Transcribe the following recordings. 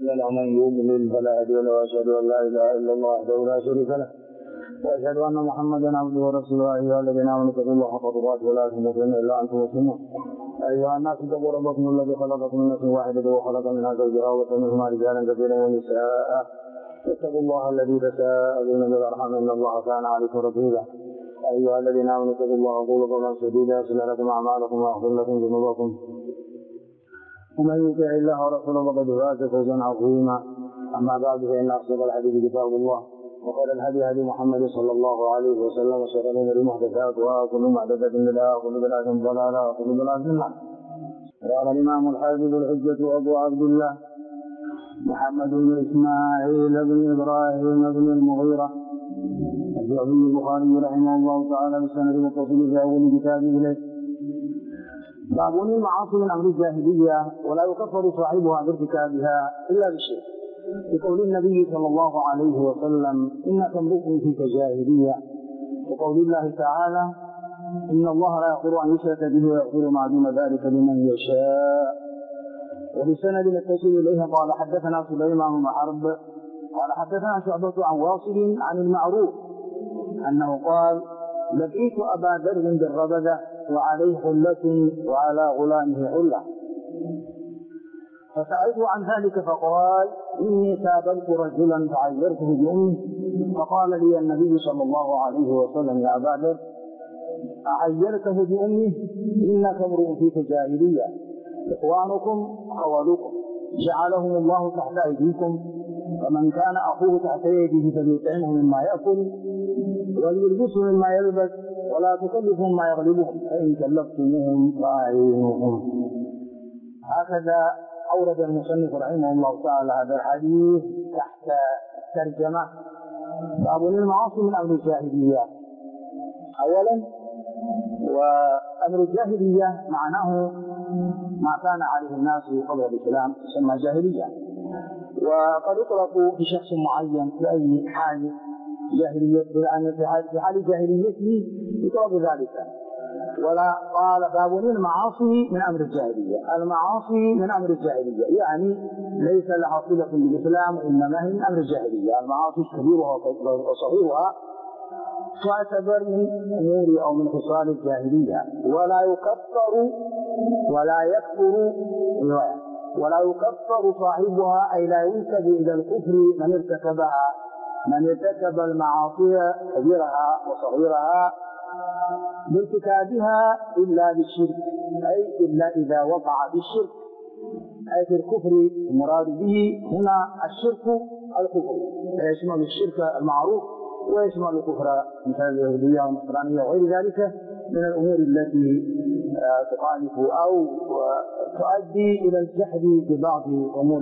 له ومن يضلل فلا هادي له واشهد ان لا اله الا الله وحده لا شريك له واشهد ان محمدا عبده ورسوله. ايها الذين امنوا اتقوا الله حق تقاته ولا تموتن الا وانتم مسلمون. ايها الناس اتقوا ربكم الذي خلقكم من نفس واحده وخلق منها زوجها وبث منهما رجالا كثيرا ونساء. اتقوا الله الذي تساءلون بالارحام ان الله كان عليكم رقيبا. ايها الذين امنوا اتقوا الله وقولوا قولا سديدا يصلح لكم اعمالكم ويغفر لكم ذنوبكم ومن يطع الله ورسوله فقد فاز فوزا عظيما. اما بعد فان اصدق الحديث كتاب الله وخير الهدي هدي محمد صلى الله عليه وسلم وشر الامور محدثاتها وكل محدثه بدعه وكل بدعه ضلاله وكل ضلاله في النار. قال الامام الحافظ الحجه ابو عبد الله محمد بن اسماعيل بن ابراهيم بن المغيرة الجعفي البخاري رحمه الله تعالى بسند متصل في اول كتابه اليه. باب المعاصي من امر الجاهليه ولا يكفر صاحبها بارتكابها الا بالشرك، بقول النبي صلى الله عليه وسلم انك امرؤ فيك جاهليه، وقول الله تعالى ان الله لا يغفر ان يشرك به ويغفر ما دون ذلك لمن يشاء. وبسند يتصل اليه قال حدثنا سليمان بن حرب قال حدثنا شعبة عن واصل عن المعروف انه قال لقيت ابا ذر بالربذة وعليه حلة وعلى غلامه حلة، فسألته عن ذلك فقال إني سابلت رجلا فعيرته بأمه، فقال لي النبي صلى الله عليه وسلم يا أبا ذر أعيرته بأمه إنك امرؤ فيك جاهلية، إخوانكم خوالكم جعلهم الله تحت أيديكم، فمن كان أخوه تحت يده فليطعمه مما يأكل وليلبسه مما يلبس ولا تكلفهم ما يغلبهم فإن كلفتموهم فأعينوهم. هكذا أورد المصنف رحمه الله تعالى هذا الحديث تحت ترجمة باب المعاصي من أمر الجاهلية. أولا، وأمر الجاهلية معناه ما كان عليه الناس قبل الإسلام يسمى جاهلية، وقد يطلق في شخص معين في أي حال جاهلية، لأن في حال جاهليته يطلق ذلك. ولا قال باب المعاصي من أمر الجاهلية، المعاصي من أمر الجاهلية يعني ليس لها صلة بالإسلام وإنما هي من أمر الجاهلية. المعاصي كبيرها وصغيرها تعتبر من أمور أو من خصال الجاهلية، ولا يكفر ولا يكفر صاحبها، أي لا ينسب إلى الكفر من ارتكب المعاصي كبيرها وصغيرها بارتكابها إلا بالشرك، أي إلا إذا وقع بالشرك، أي في الكفر المراد به هنا الشرك الكفر، يشمل الشرك المعروف ويشمل الكفر مثل اليهودية والنصرانية وغير ذلك من الأمور التي تخالف أو تؤدي إلى الجحد ببعض الأمور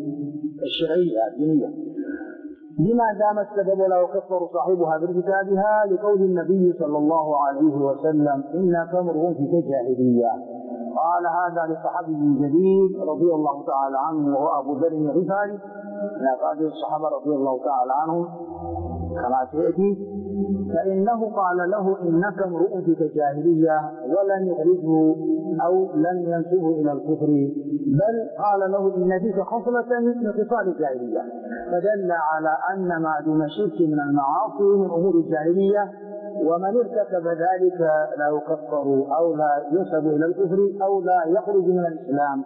الشرعية الدينية. لما دام السبب لا يكفر صاحبها بارتكابها، لقول النبي صلى الله عليه وسلم إنك امرؤ فيك جاهلية. قال هذا لصحابي جليل رضي الله تعالى عنه وهو أبو ذر الغفاري من أفراد الصحابة رضي الله تعالى عنهم كما سيأتي، فإنه قال له إنك امرؤ فيك جاهلية ولم يخرجه أو لم ينسبه إلى الكفر، بل قال له إن فيك خصلة من خصال الجاهلية، فدل على أن ما دون الشرك من المعاصي من أمور الجاهلية، ومن ارتكب ذلك لا يكفر أو لا ينسب إلى الكفر أو لا يخرج من الإسلام.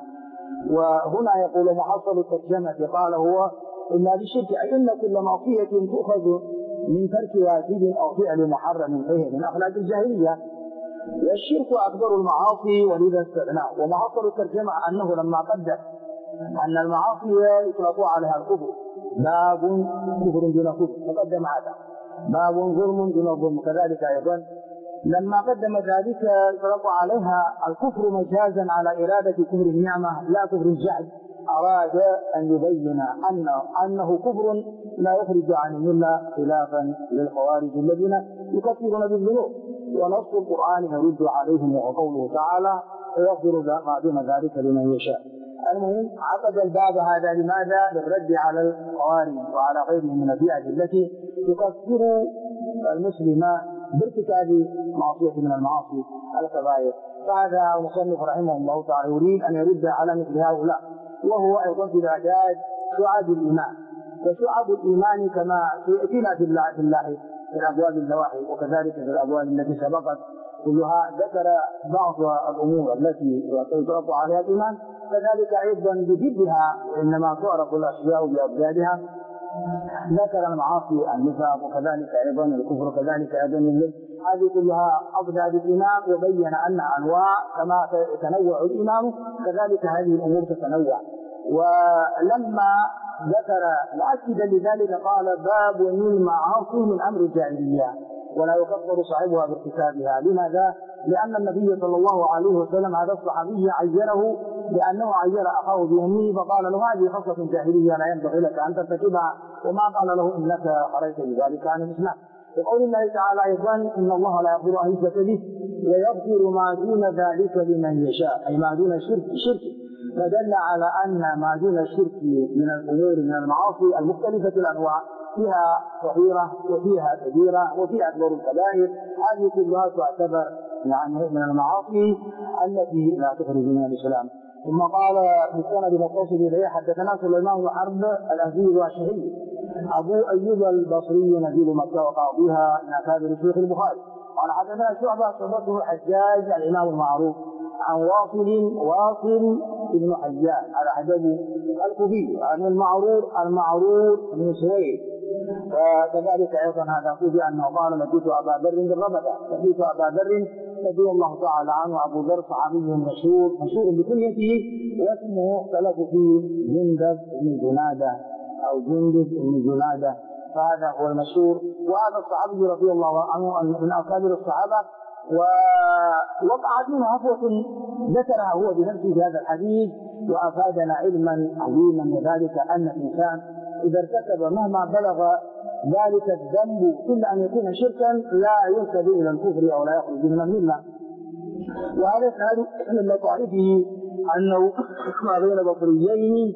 وهنا يقول محصل الترجمة قال هو إلا بالشرك، أي إن كل معصية تؤخذ من ترك واجب أو فعل محرم فهي من أخلاق الجاهلية، والشرك أكبر المعاصي ولذا استثناء. ومحصل الترجمة أنه لما قدر أن المعاصي يطلق عليها الكفر، باب كفر دون كفر فقدم هذا، باب ظلم دون ظلم كذلك أيضا لما قدم ذلك يطلق عليها الكفر مجازا على إرادة كفر النعمة لا كفر الجحد. أراد أن يبين أنه كفر لا يخرج عن الملة خلافا للخوارج الذين يكفرون بالذنوب، ونص القرآن يرد عليهم وقوله تعالى ويغفر ما دون ذلك لمن يشاء. المهم عقد الباب هذا لماذا؟ للرد على الخوارج وعلى غيرهم من البدع التي تكفر المسلم بارتكاب معصية من المعاصي الكبائر. فهذا المصنف رحمه الله تعالى يريد أن يرد على مثل هؤلاء، وهو أيضا في الإعداد شعب الإيمان. وشعب الإيمان كما سيأتينا في الأبواب النواحي وكذلك في الأبواب التي سبقت كلها ذكر بعض الأمور التي يتربى عليها الإيمان، كذلك أيضا بضدها إنما تعرف الأشياء بأضدادها. ذكر المعاصي النفاق وكذلك أيضا الكفر وكذلك أيضا اللب، هذه كلها أضداد الإيمان، وبين أن أنواع كما يتنوع الإيمان كذلك هذه الأمور تتنوع. ولما ذكر مؤكدا لذلك قال باب المعاصي من أمر الجاهلية ولا يكفر صاحبها بارتكابها. لماذا؟ لأن النبي صلى الله عليه وسلم هذا الصحابي عيره لأنه عير أخاه بأمه فقال له هذه خصلة جاهلية لا ينبغي لك أن ترتكبها، وما قال له إنك خرجت بذلك عن الإسلام. وقول الله تعالى أيضا إن الله لا يغفر أن يشرك به ويغفر ما دون ذلك لمن يشاء، أي ما دون الشرك فدل على أن ما دون الشرك من الأمور من المعاصي المختلفة الأنواع فيها صغيرة وفيها كبيرة وفيها أكبر الكبائر، هذه كلها تعتبر يعني من المعاصي التي لا تخرج من الإسلام. ثم قال في السند متصل إليه حدثنا سليمان بن حرب الأزدي الواشعي أبو أيوب البصري نزيل مكة وقاضيها من أكابر شيوخ البخاري. قال حدثنا شعبة الحجاج الإمام المعروف عن واصل بن حيان على حجاج الكوفي عن المعرور بن سويد. وكذلك أيضا هذا في أنه قال لقيت أبا ذر بالربذة، لقيت أبا ذر رضي الله تعالى عنه. أبو ذر صحابي مشهور بكنيته واسمه اختلف فيه جندب بن جنادة أو جندب بن جنادة، فهذا هو المشهور. وهذا الصحابي رضي الله عنه من أكابر الصحابة، ووقعت منه عفوة ذكرها هو بنفسه في هذا الحديث وأفادنا علما عظيما، وذلك أن الإنسان إذا ارتكب مهما بلغ ذلك الذنب إلا أن يكون شركا لا ينسب إلى الكفر أو لا يخرج من الملة. وهذا السند من لطائفه أنه ما بين بصريين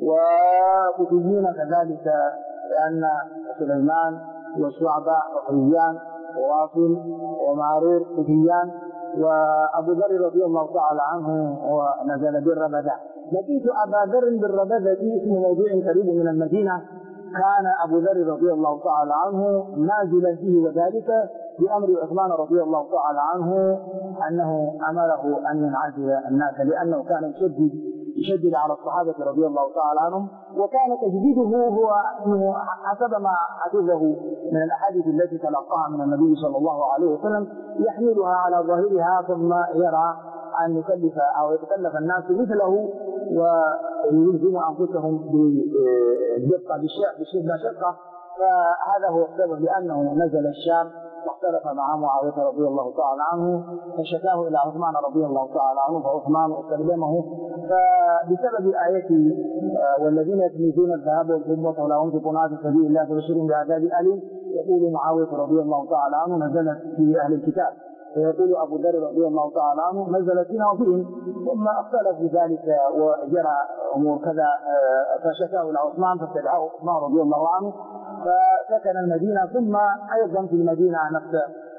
وكوفيين كذلك، لأن سليمان وشعبة بصريان وواصل ومعرور كوفيان، وأبو ذر رضي الله تعالى عنه ونزل بالربذة. لقيت أبا ذر بالربذة اسم موضوع قريب من المدينة، كان أبو ذر رضي الله تعالى عنه نازلا فيه، وذلك بأمر عثمان رضي الله تعالى عنه أنه أمره أن ينعزل الناس، لأنه كان يشدد على الصحابة رضي الله تعالى عنهم، وكان تجديده هو أنه حسب ما حفظه من الأحاديث التي تلقاها من النبي صلى الله عليه وسلم يحملها على ظاهرها، ثم يرى أن يكلف أو يتكلف الناس مثله ويلزم أنفسهم بالدقة بالشدة شقة. فهذا هو السبب، لأنه نزل الشام واختلف مع معاوية رضي الله تعالى عنه فشكاه إلى عثمان رضي الله تعالى عنه، فعثمان استخدمه. فبسبب آية والذين يكنزون الذهب والفضة ولا ينفقونها في سبيل الله فبشرهم بعذاب أليم، يقول معاوية رضي الله تعالى عنه نزلت في أهل الكتاب، فيقول أبو ذر رضي الله تعالى عنه نزلت فينا وفيهم، ثم اختلف في ذلك وجرى أمور كذا فشكاه إلى عثمان فاستدعاه عثمان رضي الله عنه فسكن المدينة. ثم أيضا في المدينة نفس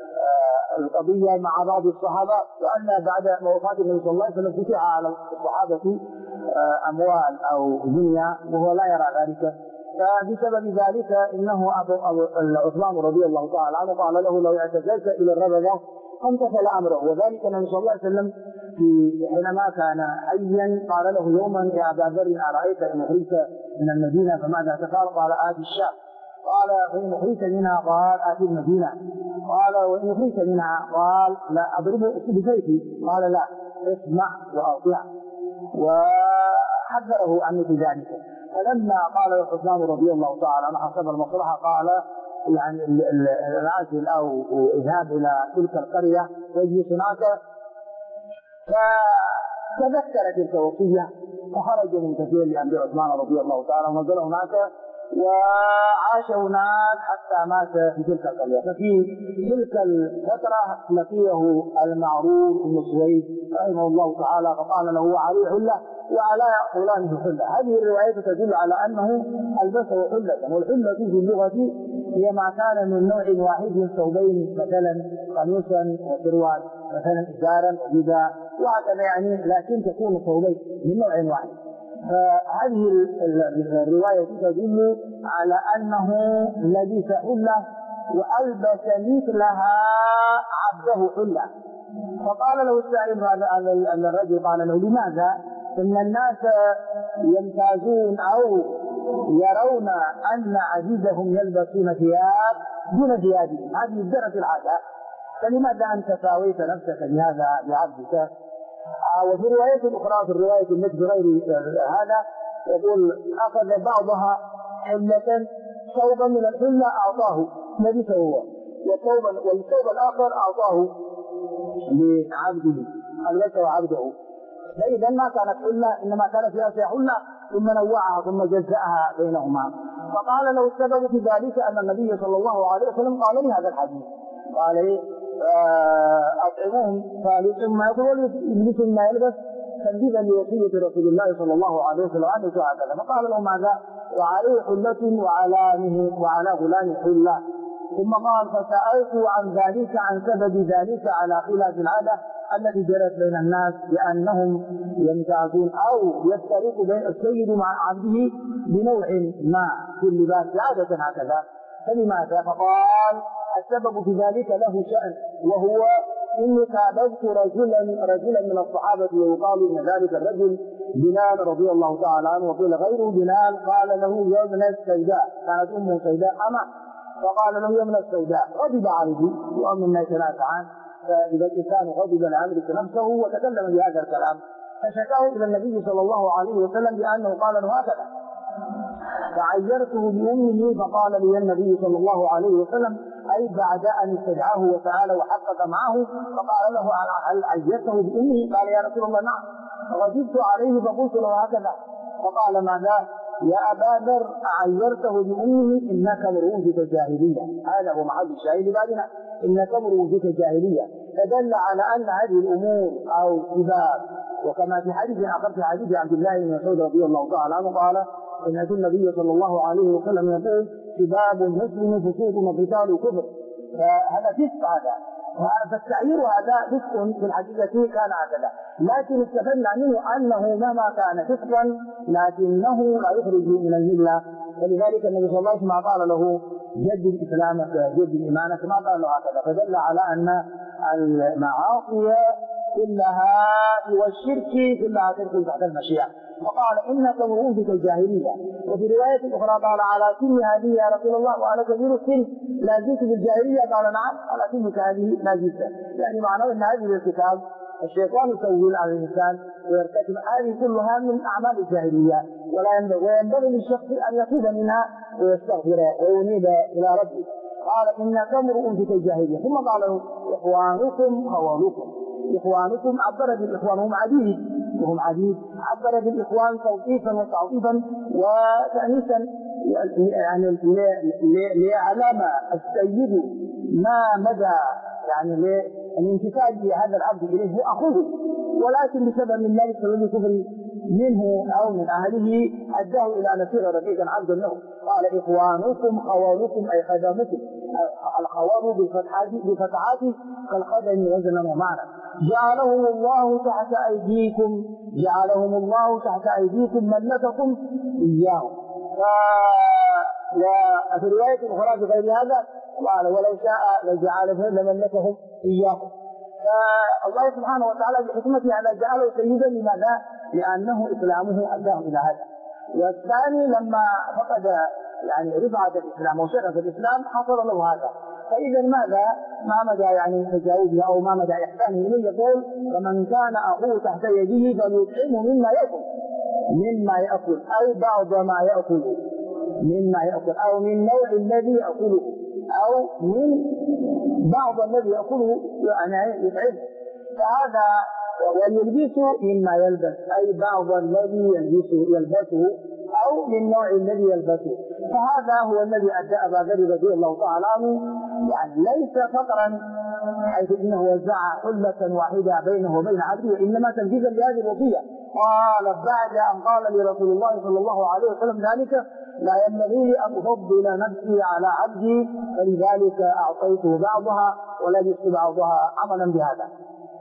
القضية مع بعض الصحابة، وأن بعد وفاة النبي صلى الله عليه وسلم فتح على الصحابة أموال أو دنيا وهو لا يرى ذلك، فبسبب ذلك إنه عثمان رضي الله تعالى عنه قال له لو اعتزلت إلى الربذة امتثل أمره. وذلك النبي صلى الله عليه وسلم حينما كان حيا قال له يوما يا أبا ذر أرأيت إن أخرجت من المدينة فماذا تفعل؟ قال آتي الشام. قال فإن أخرجت منها؟ قال آتي المدينة. قال وإن أخرجت منها؟ قال لا أضربه بسيفي. قال لا اسمع وأطيع، وحذره عن مثل ذلك. فلما قال عثمان رضي الله تعالى عنه حسب المصلحة قال يعني العازل أو إذهاب إلى تلك القرية واجلس هناك، فتذكر تلك الوصية فخرج منتفيا لأمر عثمان رضي الله تعالى ونزل هناك وعاش هناك حتى مات في تلك القرية. ففي تلك الفترة لقيه المعرور بن سويد رحمه الله تعالى فقال له عليه حلة وعلى فلانه حلة. هذه الرواية تدل على أنه ألبسه حلة، والحلة في اللغة هي ما كان من نوع واحد، ثوبين مثلا قميصا وسروال مثلا إزارا ورداء وهكذا يعني، لكن تكون ثوبين من نوع واحد. فهذه الرواية تدل على أنه لبس حلة وألبس مثلها عبده حلة. فقال له السائل هذا الرجل، قال له: لماذا؟ إن الناس يمتازون أو يرون أن عبيدهم يلبسون ثياب دون ثيابهم، هذه الدرجة العادة، فلماذا أنت ساويت نفسك بهذا بعبدك؟ وفي الرواية الأخرى، في الرواية التي غير هذا، يقول: أخذ بعضها حلة، ثوبا من الحلة أعطاه لبسه هو، والثوب الآخر أعطاه لعبده، ألبسه عبده. فإذا ما كانت حلة، إنما كانت فيها حلة ثم نوعها ثم جزأها بينهما. فقال له: السبب في ذلك أن النبي صلى الله عليه وسلم قال لي هذا الحديث، قال: أطعموهم فليطعموا ما يأكل ويلبسوا ما يلبس، تنفيذا لوصية رسول الله صلى الله عليه وسلم عنه هكذا. فقال له: ماذا؟ وعليه حلة وعلى غلام حلة. ثم قال: فسألت عن ذلك، عن سبب ذلك، على خلاف العادة التي جرت بين الناس بأنهم يمتازون أو يفترق بين السيد مع عبده بنوع ما في اللباس عادة هكذا، فلماذا؟ فقال: السبب في ذلك له شأن، وهو إني سابقت رجلا من الصحابة، ويقال إن ذلك الرجل بلال رضي الله تعالى عنه، وقيل غيره بلال، قال له: يا ابن السوداء، كانت أمه سوداء أما، فقال له: يا ابن السوداء، غضب عليه، وأمن الناس نافعا، فإذا الإنسان غضب لا يملك نفسه وتكلم بهذا الكلام، فشكاه إلى النبي صلى الله عليه وسلم بأنه قال له هكذا، فعيرته بأمه، فقال لي النبي صلى الله عليه وسلم، أي بعد أن استدعاه وتعالى وحقق معه، فقال له: هل عيرته بأمه؟ قال: يا رسول الله نعم. غضبت عليه فقلت له هكذا، فقال: ماذا؟ يا أبا ذر، أعيرته بأمه؟ إنك امرؤ فيك جاهلية. هذا هو محل الشاهد بعدنا، إنك امرؤ فيك جاهلية، فدل على أن هذه الأمور أو سباب. وكما في حديث آخر، في حديث عبد الله بن مسعود رضي الله تعالى عنه، قال: إن النبي صلى الله عليه وسلم يقول: سباب المسلم فسوق وقتال كفر. فهذا فسق، هذا فالتعيير هذا فسق في الحقيقة كان هكذا، لكن استفدنا منه أنه مهما كان فسقا لكنه لا يخرج من الملة. فلذلك النبي صلى الله عليه وسلم قال له: جدد إسلامك جدد إيمانك، ما قال له هكذا، فدل على أن المعاصي كلها والشرك كلها تدخل تحت المشيئة. وقال: إنك امرؤ فيك الجاهلية. وفي رواية أخرى قال: على سن هذه يا رسول الله وأنا كبير السن لا زلت بالجاهلية؟ قال: نعم، على سنك هذه لا زلت. يعني معناه أن هذه الارتكاب الشيطان يسول على الإنسان ويرتكب هذه كلها من أعمال الجاهلية، وينبغي للشخص أن يتوب منها ويستغفر وينيب إلى ربه. قال: إنك امرؤ فيك الجاهلية. ثم قال له: إخوانكم خوالكم. إخوانكم عبر بالإخوان، هم عديد وهم عديد، عبر بالإخوان توقيفا وتعطيفا وتأنيسا، يعني ليعلم السيد ما مدى يعني الانتفاع بهذا العبد إليه، هو أخوه، ولكن بسبب من ذلك سبب الكفر منه أو من أهله أداه إلى أن يصير رقيقا عبدا له. قال: إخوانكم خوالكم، أي خدمكم. الخوال بالفتحات كالخدم وزنا ومعنى. جعلهم الله تحت أيديكم، جعلهم الله تحت أيديكم، ملككم إياهم. وفي رواية أخرى بغير هذا قال: ولو شاء لجعلهم لملكهم إياهم. فالله سبحانه وتعالى بحكمته على جعله سيدا. لماذا؟ لأنه إسلامه أداه إلى هذا. والثاني لما فقد يعني رفعة الإسلام وشرف الإسلام حصل له هذا. فإذا ماذا؟ ما مدى يعني تجاوزه أو ما مدى إحسانه إليه؟ يقول: ومن كان أخوه تحت يده فليطعمه مما يأكل أو بعض ما يأكل، مما يأكل أو من نوع الذي يأكله أو من بعض الذي يأكله، يعني يطعمه. فهذا وليلبسه مما يلبس، أي بعض الذي يلبسه أو من نوع الذي يلبسه. فهذا هو الذي أدى أبا ذر رضي الله تعالى عنه، يعني ليس فقرا حيث إنه وزع حلة واحدة بينه وبين عبده، إنما تنفيذا لهذه الوصية. قال: بعد أن قال لرسول الله صلى الله عليه وسلم ذلك: لا ينبغي لي أن أفضل نفسي على عبدي، فلذلك أعطيته بعضها ولبست بعضها عملا بهذا.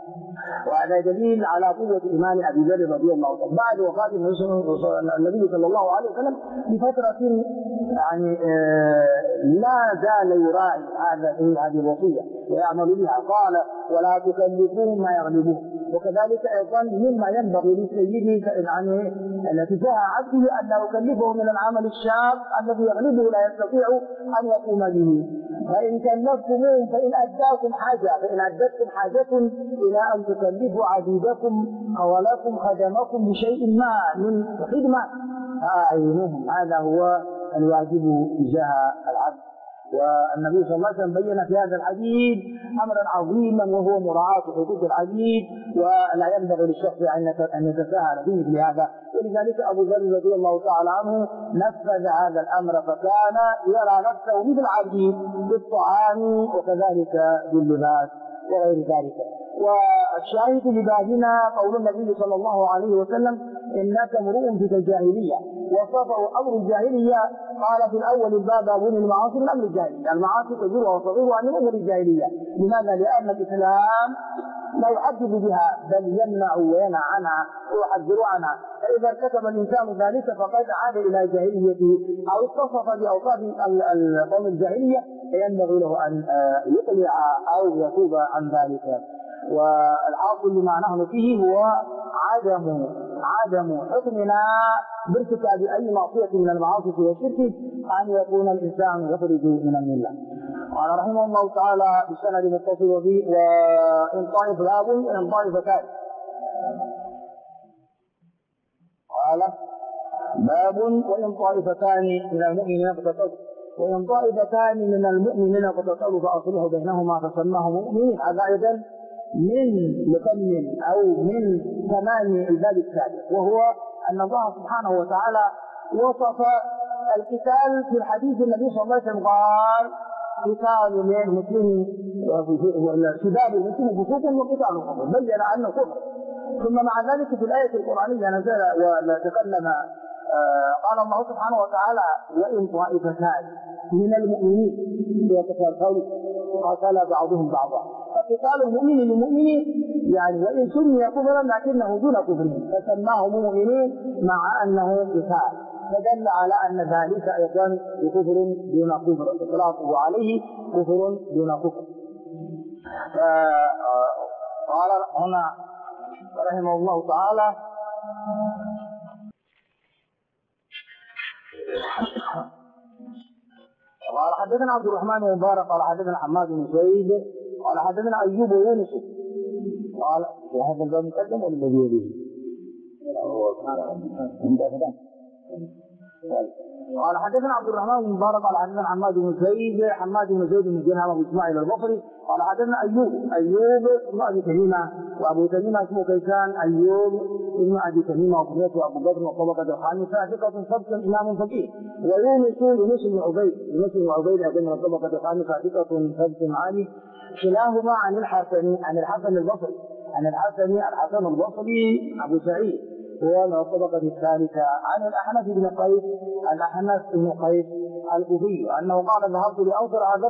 وهذا دليل على قوة إيمان أبي ذر رضي الله عنه. بعد وفاة النبي صلى الله عليه وسلم بفترة يعني لا زال يراعي هذه الوصية ويعمل بها. قال: ولا تكلفوهم ما يغلبوهم. وكذلك أيضا مما ينبغي للسيد يعني تجاه عبده أن لا يكلفه من العمل الشاق الذي يغلبه لا يستطيع أن يقوم به. فإن كلفتموهم فإن أدتكم حاجة إلى أن تكلفوا عبيدكم أو لكم خدمكم بشيء ما من خدمة فأعينوهم. هذا هو الواجب تجاه العبد. والنبي صلى الله عليه وسلم بين في هذا الحديث امرا عظيما وهو مراعاة حقوق العبيد، ولا ينبغي للشخص ان يتساهل في مثل هذا. ولذلك ابو ذر رضي الله تعالى عنه نفذ هذا الامر، فكان يرى نفسه مثل العبيد بالطعام وكذلك باللباس وغير ذلك. والشاهد لبابنا قول النبي صلى الله عليه وسلم: انك امرؤ فيك الجاهليه. وصفه امر الجاهليه قال في الاول الباب: باب المعاصي من امر الجاهليه. المعاصي كبيرها وصغيرها من امور الجاهليه. لماذا؟ لان الاسلام لا يحدد بها بل يمنع وينهى عنها ويحذر عنها. فاذا ارتكب الانسان ذلك فقد عاد الى جاهليته او اتصف باوصاف قوم الجاهليه، فينبغي له ان يقلع او يتوب عن ذلك. والحاصل لما نحن فيه هو عدم حكمنا بارتكاب اي معصيه من المعاصي والشرك ان يكون الانسان يخرج من المله. قال رحمه الله تعالى بسند متصل به: وان طائف باب وان طائفتان. قال: باب وان طائفتان من المؤمنين اقتتلوا، وان طائفتان من المؤمنين اقتتلوا فاصلحوا بينهما فسماهم مؤمنين. هذا ايضا من مكمل او من تمام الباب الثالث، وهو ان الله سبحانه وتعالى وصف القتال في الحديث. النبي صلى الله عليه وسلم قال: قتال المسلم سباب المسلم فسوق وقتال كفر، بين انه كفر. ثم مع ذلك في الايه القرانيه نزل وتكلم قال الله سبحانه وتعالى: وان طائفتان من المؤمنين يتقاتلوا قاتل بعضهم بعضا. فقتال المؤمن للمؤمن يعني وان سمي كفرا لكنه دون كفر، فسماه مؤمنين مع انه قتال، فدل على ان ذلك ايضا كفر دون كفر، اطلاقه عليه كفر دون كفر. قال هنا رحمه الله تعالى: قال حدثنا عبد الرحمن بن مبارك قال حدثنا حماد بن زيد قال حدثنا ايوب ويونس. قال في هذا الباب مقدم ولا الذي يليه؟ قال حدثنا عبد الرحمن بن مبارك قال حدثنا حماد بن زيد بن جنام ابو اسماعيل البصري قال حدثنا ايوب بن ابي تميمه، وابو تميمه اسمه كيسان ايوب بن ابي تميمه وكنيته ابو بكر والطبقه الخامسه ثقه ثبت امام فقيه. ويونس بن عبيد ايضا من الطبقه الخامسه ثقه ثبت عالي. كلاهما عن الحسن البصري الحسن البصري ابو سعيد هو من الطبقة الثالثة. عن الأحنف بن قيس الكوفي أنه قال: ذهبت لأنصر هذا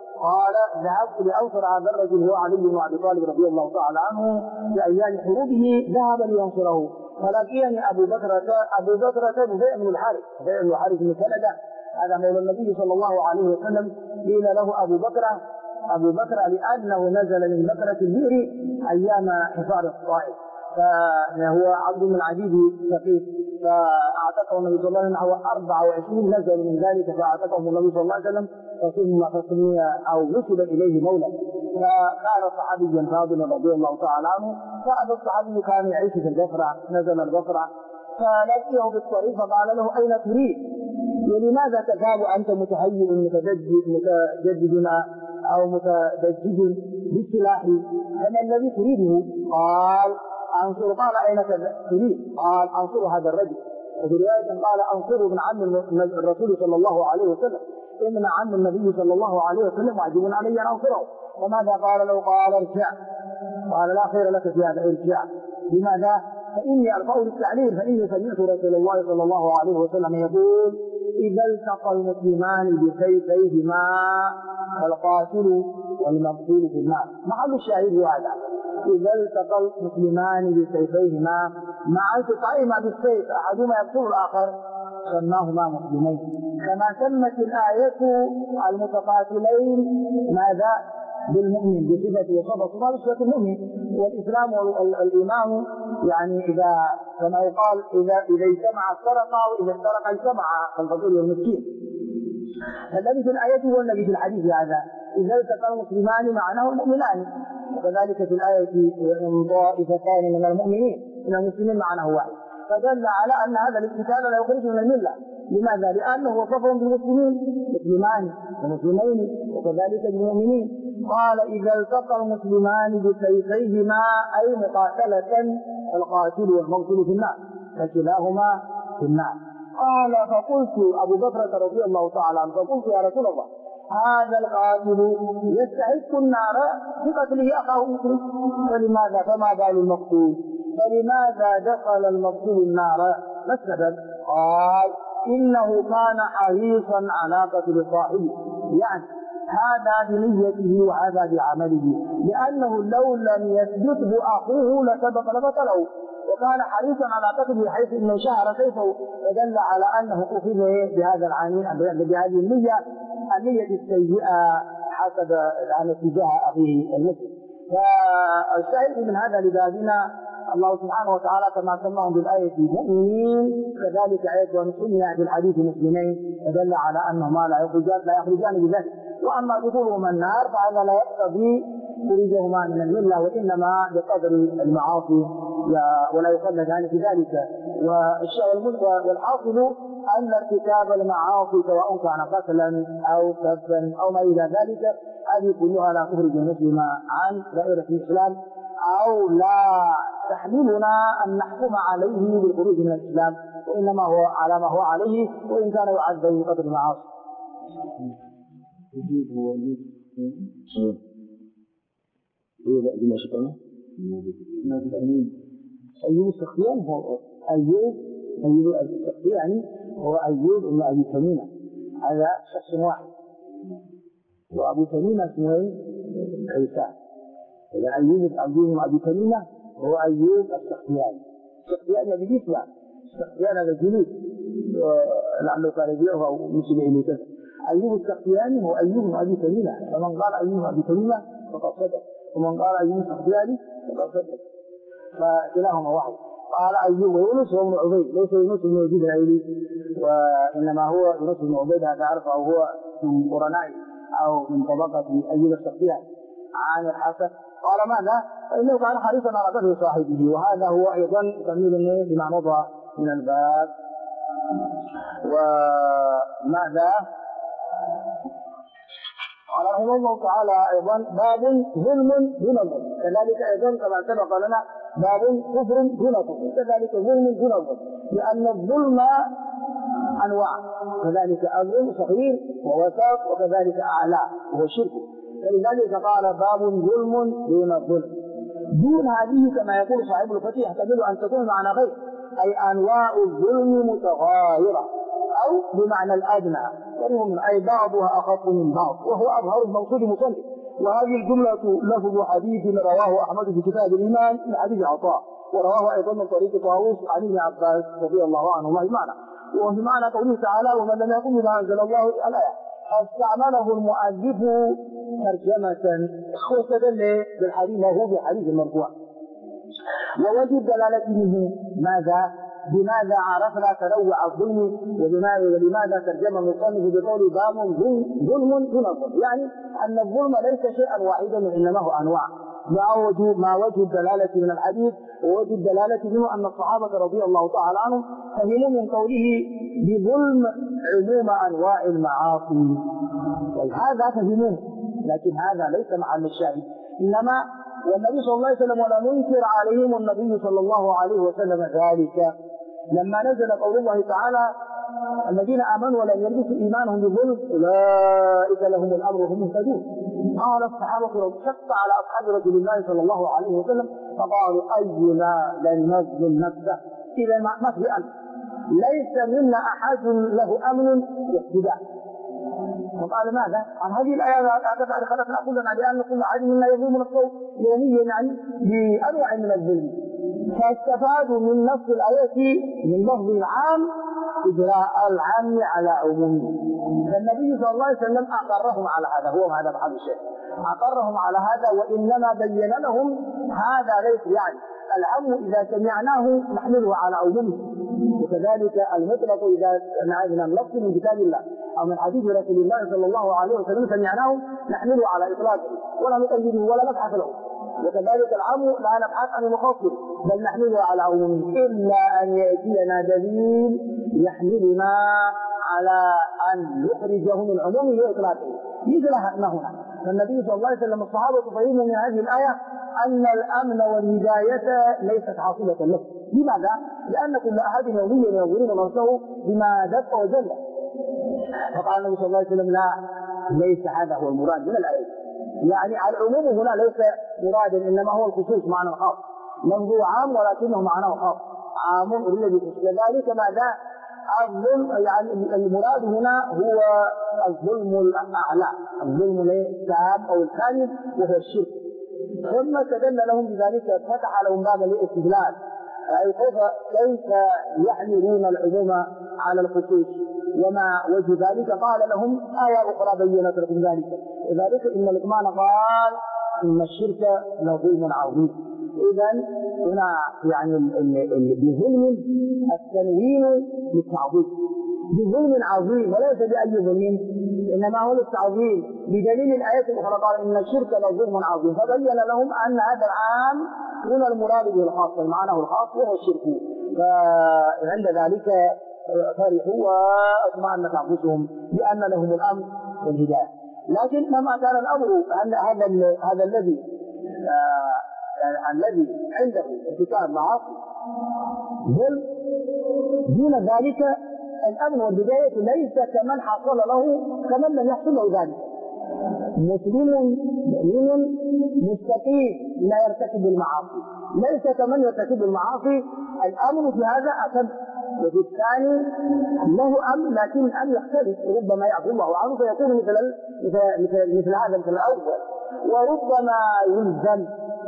الرجل هو علي بن أبي طالب رضي الله تعالى عنه في أيام حروبه، ذهب لينصره فلقيني أبو بكرة بن بن الحارث بن كندا، هذا مولى النبي صلى الله عليه وسلم. قيل له أبو بكر لأنه نزل من بكرة البئر أيام حصار الطائف، فهو عبد من عبيد ثقيف، فاعتقه النبي صلى الله عليه وسلم نحو 24 نزل من ذلك، فاعتقهم النبي صلى الله عليه وسلم فسمي او نسب اليه مولى. فكان صحابيا فاضلا رضي الله تعالى عنه. فهذا الصحابي كان يعيش في البصره، نزل البصره فلقيه بالطريق فقال له: اين تريد؟ ولماذا تذهب انت متهيئ متجدد او متدجج بالسلاح؟ فما الذي تريده؟ قال: أنصر. قال: أين تريد؟ قال: أنصر هذا الرجل. وفي رواية قال: أنصر ابن عم الرسول صلى الله عليه وسلم، ابن عم النبي صلى الله عليه وسلم، واجب علي أن أنصره. وماذا قال له؟ قال: ارجع. قال: لا خير لك في هذا، ارجع. لماذا؟ فإني أرفع للتعليل، فإني سمعت رسول الله صلى الله عليه وسلم يقول: إذا التقى المسلمان بسيفيهما فالقاتل والمقتول في النار. محل الشاهد هذا. إذا التقى المسلمان بسيفيهما مع التقائهما بالسيف أحدهما يقتل الآخر سماهما مسلمين، كما سمت الآية المتقاتلين ماذا؟ بالمؤمن بصفة وصفة ما بصفة المؤمن. والإسلام والإيمان يعني إذا كما يقال إذا اجتمع افترقا وإذا افترقا اجتمع كالفقير والمسكين. الذي في الآية هو الذي في الحديث هذا إذا التقى المسلمان معناه المؤمنان، وكذلك في الآية وإن طائفتان من المؤمنين من المسلمين معناه واحد، فدل على أن هذا القتال لا يخرج من الملة. لماذا؟ لأنه وصفهم بالمسلمين مسلمان ومسلمين وكذلك بالمؤمنين. قال إذا التقى المسلمان بسيفيهما أي مقاتلة القاتل والمقتول في النار فكلاهما في النار. قال فقلت أبو بكر رضي الله تعالى عنه فقلت يا رسول الله هذا القاتل يستحق النار بقتله أخاه مسلم، فلماذا فما بال المقتول؟ فلماذا دخل المقتول النار؟ ما السبب؟ قال إنه كان حريصا على قتل صاحبه، يعني هذا بنيته وهذا بعمله، لأنه لو لم يثبته أخوه لسبق لقتله، وكان حريصا على قتله حيث انه شهر سيفه، فدل على انه اخذ بهذا بهذه النية السيئة حسب اتجاه اخيه المسلم. فالشاهد من هذا لبابنا الله سبحانه وتعالى كما سماهم بالآية مؤمنين كذلك أيضا سمي بالحديث مسلمين، فدل على أنهما لا يخرجان بذلك. وأما دخولهما النار فهذا لا يقتضي خروجهما من الملة، وإنما بقدر المعاصي ولا يخلدان في ذلك. والحاصل أن ارتكاب المعاصي سواء كان قتلا أو سبا أو ما إلى ذلك هذه كلها لا تخرج المسلم عن دائرة الإسلام أو لا تحملنا أن نحكم عليه بالخروج من الإسلام، وإنما هو على ما هو عليه وإن كان يعذب بقدر المعاصي. أيوب السختياني هو أيوب السختياني هو أيوب بن أبي تميمة، هذا شخص واحد، وأبو تميمة اسمه عيسى. إذا أيوب بن أبي تميمة هو أيوب السختياني. السختياني هذا بيسمع السختياني هذا جلود لعله كان يبيعه أو مثل إليه كذا. أيوب السختياني هو أيوب بن أبي تميمة، فمن قال أيوب بن أبي تميمة فقد صدق، ومن قال أيوب السختياني فقد صدق، فكلاهما واحد. قال أيوب ويونس هو ابن عبيد، ليس يونس بن يزيد الأيلي، وإنما هو يونس بن عبيد هذا عرفه هو من قرناء أو من طبقة أيوب السختياني عن الحسن. قال ماذا؟ فإنه كان حريصا على قتل صاحبه، وهذا هو أيضا تمييز لما مضى من الباب. وماذا؟ قال رحمه الله تعالى أيضا باب ظلم دون ظلم، كذلك أيضا كما سبق لنا باب كفر دون كفر، كذلك ظلم دون ظلم، لأن الظلم أنواع، كذلك الظلم صغير ووسط وكذلك أعلى وهو شرك، فلذلك قال باب ظلم دون ظلم. دون هذه كما يقول صاحب الفتح يحتمل أن تكون معنى غير، أي أنواع الظلم متغايرة أو بمعنى الأدنى، ومن أي بعضها أخف من بعض، وهو أظهر المقصود مصنف. وهذه الجملة لفظ حديث رواه أحمد في كتاب الإيمان من حديث عطاء، ورواه أيضا من طريق طاووس عن ابن عباس رضي الله عنهما بمعنى، وفي معنى قوله تعالى ومن لم يقم بما أنزل الله الآية. استعمله المؤلف ترجمة واستدل بالحديث له بحديث المرفوع. ووجه الدلالة منه ماذا؟ بماذا عرفنا تنوع الظلم، ولماذا ترجم المصنف بقول باب ظلم دون ظلم، يعني أن الظلم ليس شيئا واحدا وإنما هو أنواع. ما وجه الدلالة من الحديث؟ ووجه الدلالة منه أن الصحابة رضي الله تعالى عنهم فهموا من قوله بظلم عموم أنواع المعاصي، هذا فهموه، لكن هذا ليس محل الشاهد، إنما والنبي صلى الله عليه وسلم ولا ننكر عليهم النبي صلى الله عليه وسلم ذلك لما نزل قول الله تعالى الذين آمنوا ولم يلبسوا إيمانهم بظلم أولئك لهم الأمر وهم مهتدون. قال الصحابة شق على أصحاب رسول الله صلى الله عليه وسلم فقالوا أينا لن يظلم نفسه، إذا ما في أمن، ليس منا أحد له أمن واهتداء، وقال ماذا؟ عن هذه الآية هكذا خلقنا كلنا لأن كل أحد منا يظلم نفسه يوميا يعني بأنواع من الظلم. فاستفادوا من نص الآية من لفظ العام إجراء العام على عمومه. فالنبي صلى الله عليه وسلم أقرهم على هذا، هو هذا محل الشيء، أقرهم على هذا، وإنما بين لهم هذا ليس يعني العام إذا سمعناه نحمله على عمومه، وكذلك المطلق إذا سمعنا النص من كتاب الله أو من حديث رسول الله صلى الله عليه وسلم سمعناه نحمله على إطلاقه ولا نقيده ولا نبحث له. وكذلك العام لا نبحث عن المخصص بل نحمله على عمومه، إلا أن يأتينا دليل يحملنا على أن نخرجه من عمومه وإطلاقه، مثل هنا. فالنبي صلى الله عليه وسلم الصحابة فهموا من هذه الآية أن الأمن والهداية ليست حاصلة له. لماذا؟ لأن كل أحد يوميا يظلم نفسه بما دق وجل. فقال النبي صلى الله عليه وسلم لا، ليس هذا هو المراد من الآية، يعني العموم هنا ليس مرادا، إنما هو الخصوص معنى خاص، لفظه عام ولكنه معناه خاص، عام أريد بخصوص. لذلك ماذا؟ الظلم يعني المراد هنا هو الظلم الأعلى، الظلم التام أو الكامل وهو الشرك. ثم استدل لهم بذلك، فتح لهم باب الاستدلال، أي كيف يحملون العموم على الخصوص وما وجه ذلك. قال لهم آية أخرى بينت لكم ذلك، وذلك إن لقمان قال إن الشرك لظلم عظيم. إذن هنا يعني بظلم التنوين للتعظيم، بظلم عظيم وليس بأي ظلم، إنما هو للتعظيم بدليل الآيات الأخرى قال إن الشرك لظلم عظيم. فبين لهم أن هذا العام هنا المراد به الخاص، معناه الخاص وهو الشرك. فعند ذلك فرحوا واطمأنت أنفسهم بأن لهم الأمر والهداية. لكن لما كان الأمر أن هذا الذي عنده ارتكاب معاصي ظلم، دون ذلك الأمن والهداية ليس كمن حصل له كمن لم يحصل له ذلك. مسلم مؤمن مستقيم لا يرتكب المعاصي، ليس كمن يرتكب المعاصي. الأمن في هذا أتم، وفي الثاني له أمن لكن الأمن يختلف، ربما يعفو الله عنه فيكون مثل هذا مثل الأول، وربما يلزم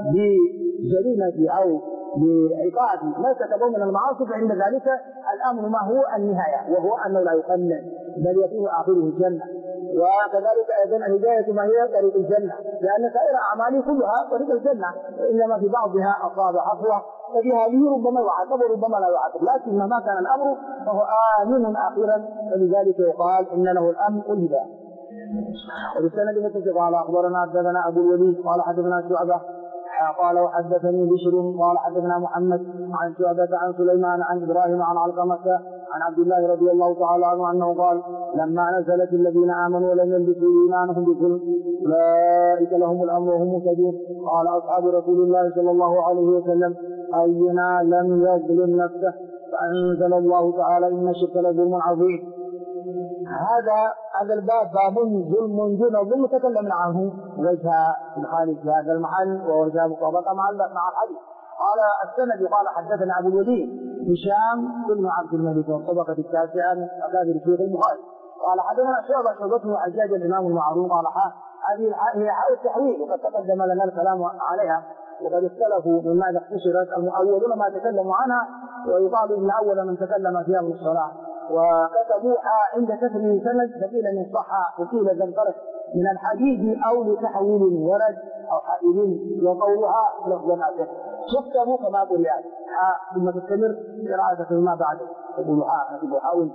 بجريمة أو بعقاب ما ارتكبه من المعاصي. فعند ذلك الأمر ما هو النهاية، وهو أنه لا يقنن بل يكون آخره الجنة. وكذلك أيضا الهداية ما هي طريق الجنة، لأن سائر أعماله كلها طريق الجنة، إنما في بعضها أصاب حصوة، ففي هذه ربما يعاقب وربما لا يعاقب، لكن مهما كان الأمر فهو آمن أخيرا، فلذلك يقال إن له الأمن والهداية. وبالسند المتصل قال أخبرنا حدثنا أبو الوليد قال حدثنا شعبة قال وحدثني بشر قال حدثنا محمد عن شعبة عن سليمان عن إبراهيم عن علقمة عن عبد الله رضي الله تعالى عنه أنه قال لما نزلت الذين آمنوا ولم يلبسوا إيمانهم بظلم أولئك لهم الأمن وهم مهتدون. قال أصحاب رسول الله صلى الله عليه وسلم أينا لم يظلم نفسه، فأنزل الله تعالى إن الشرك لظلم عظيم. هذا الباب باب ظلم دون ظلم تكلمنا عنه وجه الخالد في هذا المحل ووجه مطابقة مع الحديث. قال السند قال حدثنا أبو الوليد هشام بن عبد الملك والطبقة التاسعة من أكابر شيوخ البخاري قال حدثنا شعبة حجاج الإمام المعروف قال هذه هي حال التحويل، وقد تقدم لنا الكلام عليها، وقد اختلفوا مما اختصرت المؤولون ما تكلموا عنها، ويقال إن أول من تكلم فيها من الصلاة، وكتبوها عند كثر سند فقيل من صح وقيل ذنقرت من الحديث أو لتحويل ورد أو حائل، وقولها لفظا أتت تكتب كما قرئت ثم تستمر قراءة فيما بعده تقول نكتب حاول،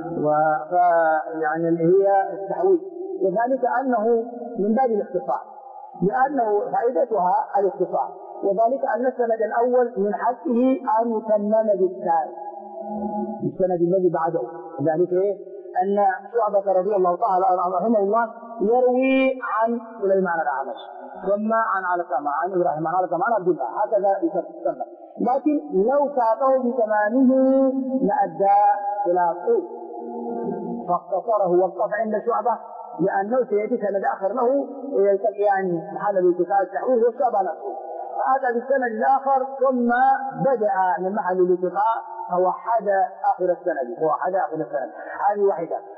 يعني هي التحويل، وذلك أنه من باب الاختصار، لأنه فائدتها الاختصار، وذلك أن السند الأول من حقه أن يتمم بالثاني السند الذي بعده. ذلك أن شعبة رضي الله تعالى رحمه الله يروي عن سليمان الأعمش ثم عن علقمة عن إبراهيم عن علقمة عن عبد الله، هكذا يتسلم، لكن لو كاتبه بتمامه لأدى إلى طول، فاختصره وقف عند شعبة لأنه سيأتي سند آخر له يعني محل الالتقاء التحويل والشعبة نفسه. هذا بالسند الآخر ثم بدأ من محل الالتقاء فوحد آخر السند، هذه واحدة.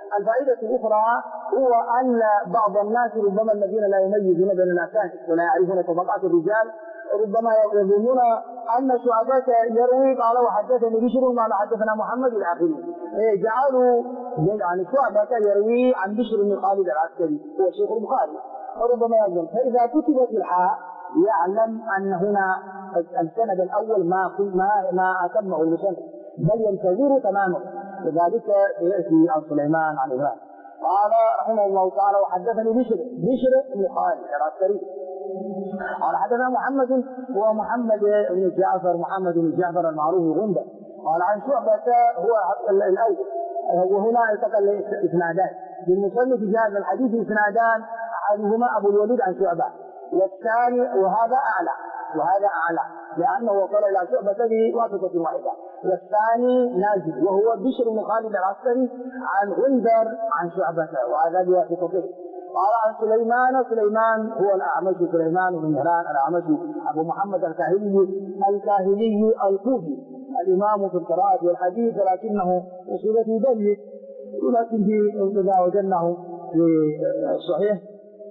الفائدة الأخرى هو أن بعض الناس ربما الذين لا يميزون بين الأسانيد ولا يعرفون طبقات الرجال ربما يظنون أن شعبة يروي قال وحدثني بشر قال حدثنا محمد إلى آخره، جعلوا يعني شعبة يروي عن بشر بن خالد العسكري هو شيخ البخاري وربما يظن، فإذا كتبت الحاء يعلم أن هنا السند الأول ما أتمه المسند بل ينتظر تماما، وذلك يأتي عن سليمان عن إبراهيم قال رحمه الله تعالى وحدثني بشر بن خالد العسكري قال حدثنا محمد هو محمد بن جعفر المعروف غندر قال عن شعبة هو الأول، وهنا التقى الإسنادان للمصنف في هذا الحديث إسنادان أحدهما أبو الوليد عن شعبة والثاني وهذا أعلى لأنه وصل إلى شعبة بواسطة واحدة، والثاني نازل وهو بشر بن خالد العسكري عن غندر عن شعبة وهذا بواسطته. قال عن سليمان هو الأعمش سليمان بن مهران الأعمش أبو محمد الكاهلي الكوفي الإمام في القراءة والحديث، ولكنه أصيبته دليل، ولكن إذا وجدناه في الصحيح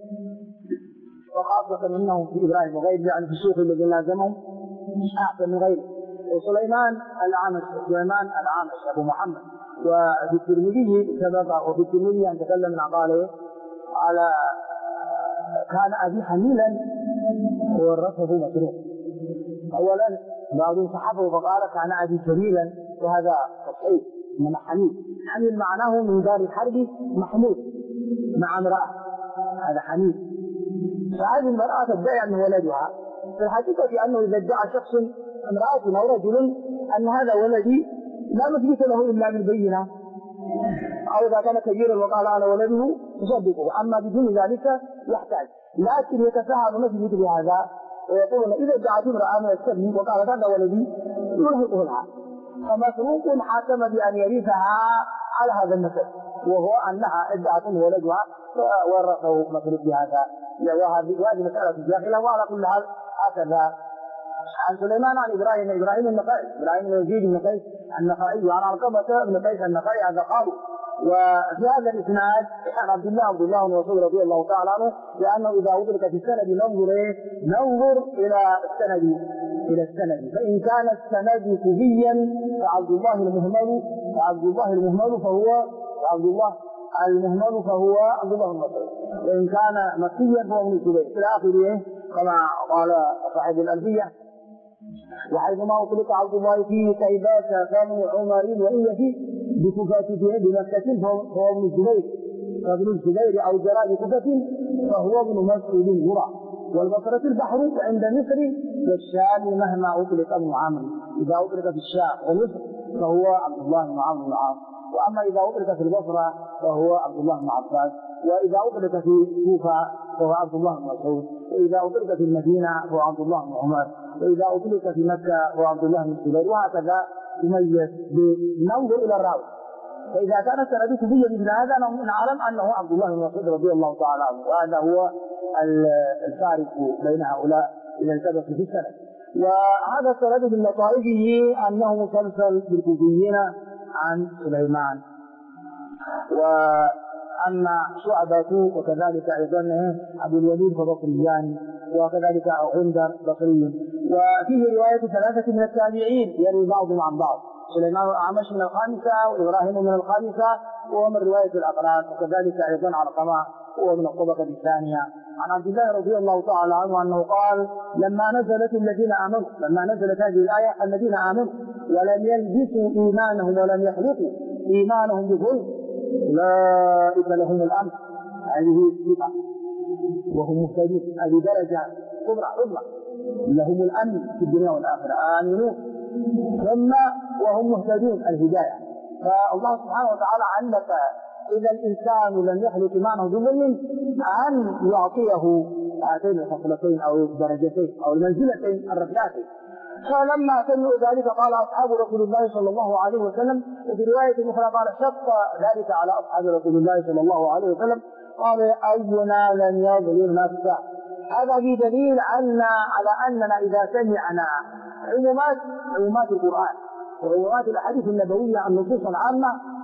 وخاصة إنه في إبراهيم وغيره يعني في السوق الذي لازمهم أحسن من غيره. وسليمان الأعمش أبو محمد، وفي الترمذي سبق وفي الترمذي أن تكلم من قال على كان أبي حميلا وورثه مسروق. أولا بعضهم صحبه فقال كان أبي جميلا وهذا تصحيح، إنما حميل معناه من دار الحرب محمود مع امرأة، هذا حميل. فهذه المرأة تدعي أنه ولدها، في الحقيقة أنه إذا ادعى شخص امرأة أو رجل أن هذا ولدي لا مثبت له إلا بالبينة، أو إذا كان كبيرا وقال أنا ولده يصدقه، أما بدون ذلك يحتاج. لكن يتساهل مثل مثل هذا ويقولون إذا ادعت امرأة من السبي وقالت هذا ولدي يلحقه لها، فمسروق حاكم بأن يرثها على هذا النسب، وهو أنها ادعت ولدها فورثه مسروق بهذا، وهذه مسألة داخلة. وعلى كل حال هكذا. عن سليمان عن إبراهيم النخعي إبراهيم بن يزيد بن قيس النخعي عن علقمة بن قيس النخعي هذا قالوا. وفي هذا الإسناد عن عبد الله بن مسعود رضي الله تعالى عنه، لأنه إذا أدرك في السند ننظر إلى السند، فإن كان السند كبيا فعبد الله المهمل فهو عبد الله بن مسعود، وإن كان مكيا فهو ابن الزبير إلى آخره كما قال صاحب الألفية. وحيثما أطلق عبد الله فيه كيبات كانوا عمر وإن يفي بكفاته بمكة فهو ابن الزبير أو جرى بكفة فهو ابن مسعود مرى. والبصرة البحر عند مصر والشام مهما أطلق ابن عمرو، إذا أطلق في الشام ومصر فهو عبد الله بن عمرو بن العاص، وأما إذا أطلق في البصرة فهو عبد الله بن عباس، وإذا أطلق في كوفة فهو عبد الله بن مسعود، وإذا أطلق في المدينة فهو عبد الله بن عمر، وإذا أطلق في مكة فهو عبد الله بن الزبير، وهكذا يميز بننظر إلى الراوي. فإذا كان السند كبيا مثل هذا نعلم أنه عبد الله بن مسعود رضي الله تعالى عنه، وهذا هو الفارق بين هؤلاء إذا التبسوا في السند. وهذا السند من لطائفه أنه مسلسل بالكوفيين عن سليمان، وأما شعبة وكذلك أيضا أبو الوليد فبصريان، وكذلك غندر بصري. وفيه رواية ثلاثة من التابعين يروي بعضهم عن بعض، سليمان الأعمش من الخامسة وإبراهيم من الخامسة وهو من رواية الأقران، وكذلك أيضا علقمة وهو من الطبقة الثانية. عن عبد الله رضي الله تعالى عنه أنه قال لما نزلت هذه الآية الذين آمنوا ولم يلبسوا إيمانهم ولم يخلطوا إيمانهم بظلم أولئك لهم الأمن، هذه صفة وهم مهتدون، هذه درجة كبرى عظمى، لهم الأمن في الدنيا والآخرة آمنون ثم وهم مهتدون الهداية. فالله سبحانه وتعالى علق إذا الإنسان لم يخلق إيمانه بظلم أن يعطيه هاتين الخصلتين أو الدرجتين أو المنزلتين الرفيعتين. فلما سمعوا ذلك قال أصحاب رسول الله صلى الله عليه وسلم، وفي رواية أخرى قال شق ذلك على أصحاب رسول الله صلى الله عليه وسلم، قال أينا لم يظلم نفسه. هذا في دليل على أننا إذا سمعنا عمومات القرآن وعمومات الأحاديث النبوية النصوص العامة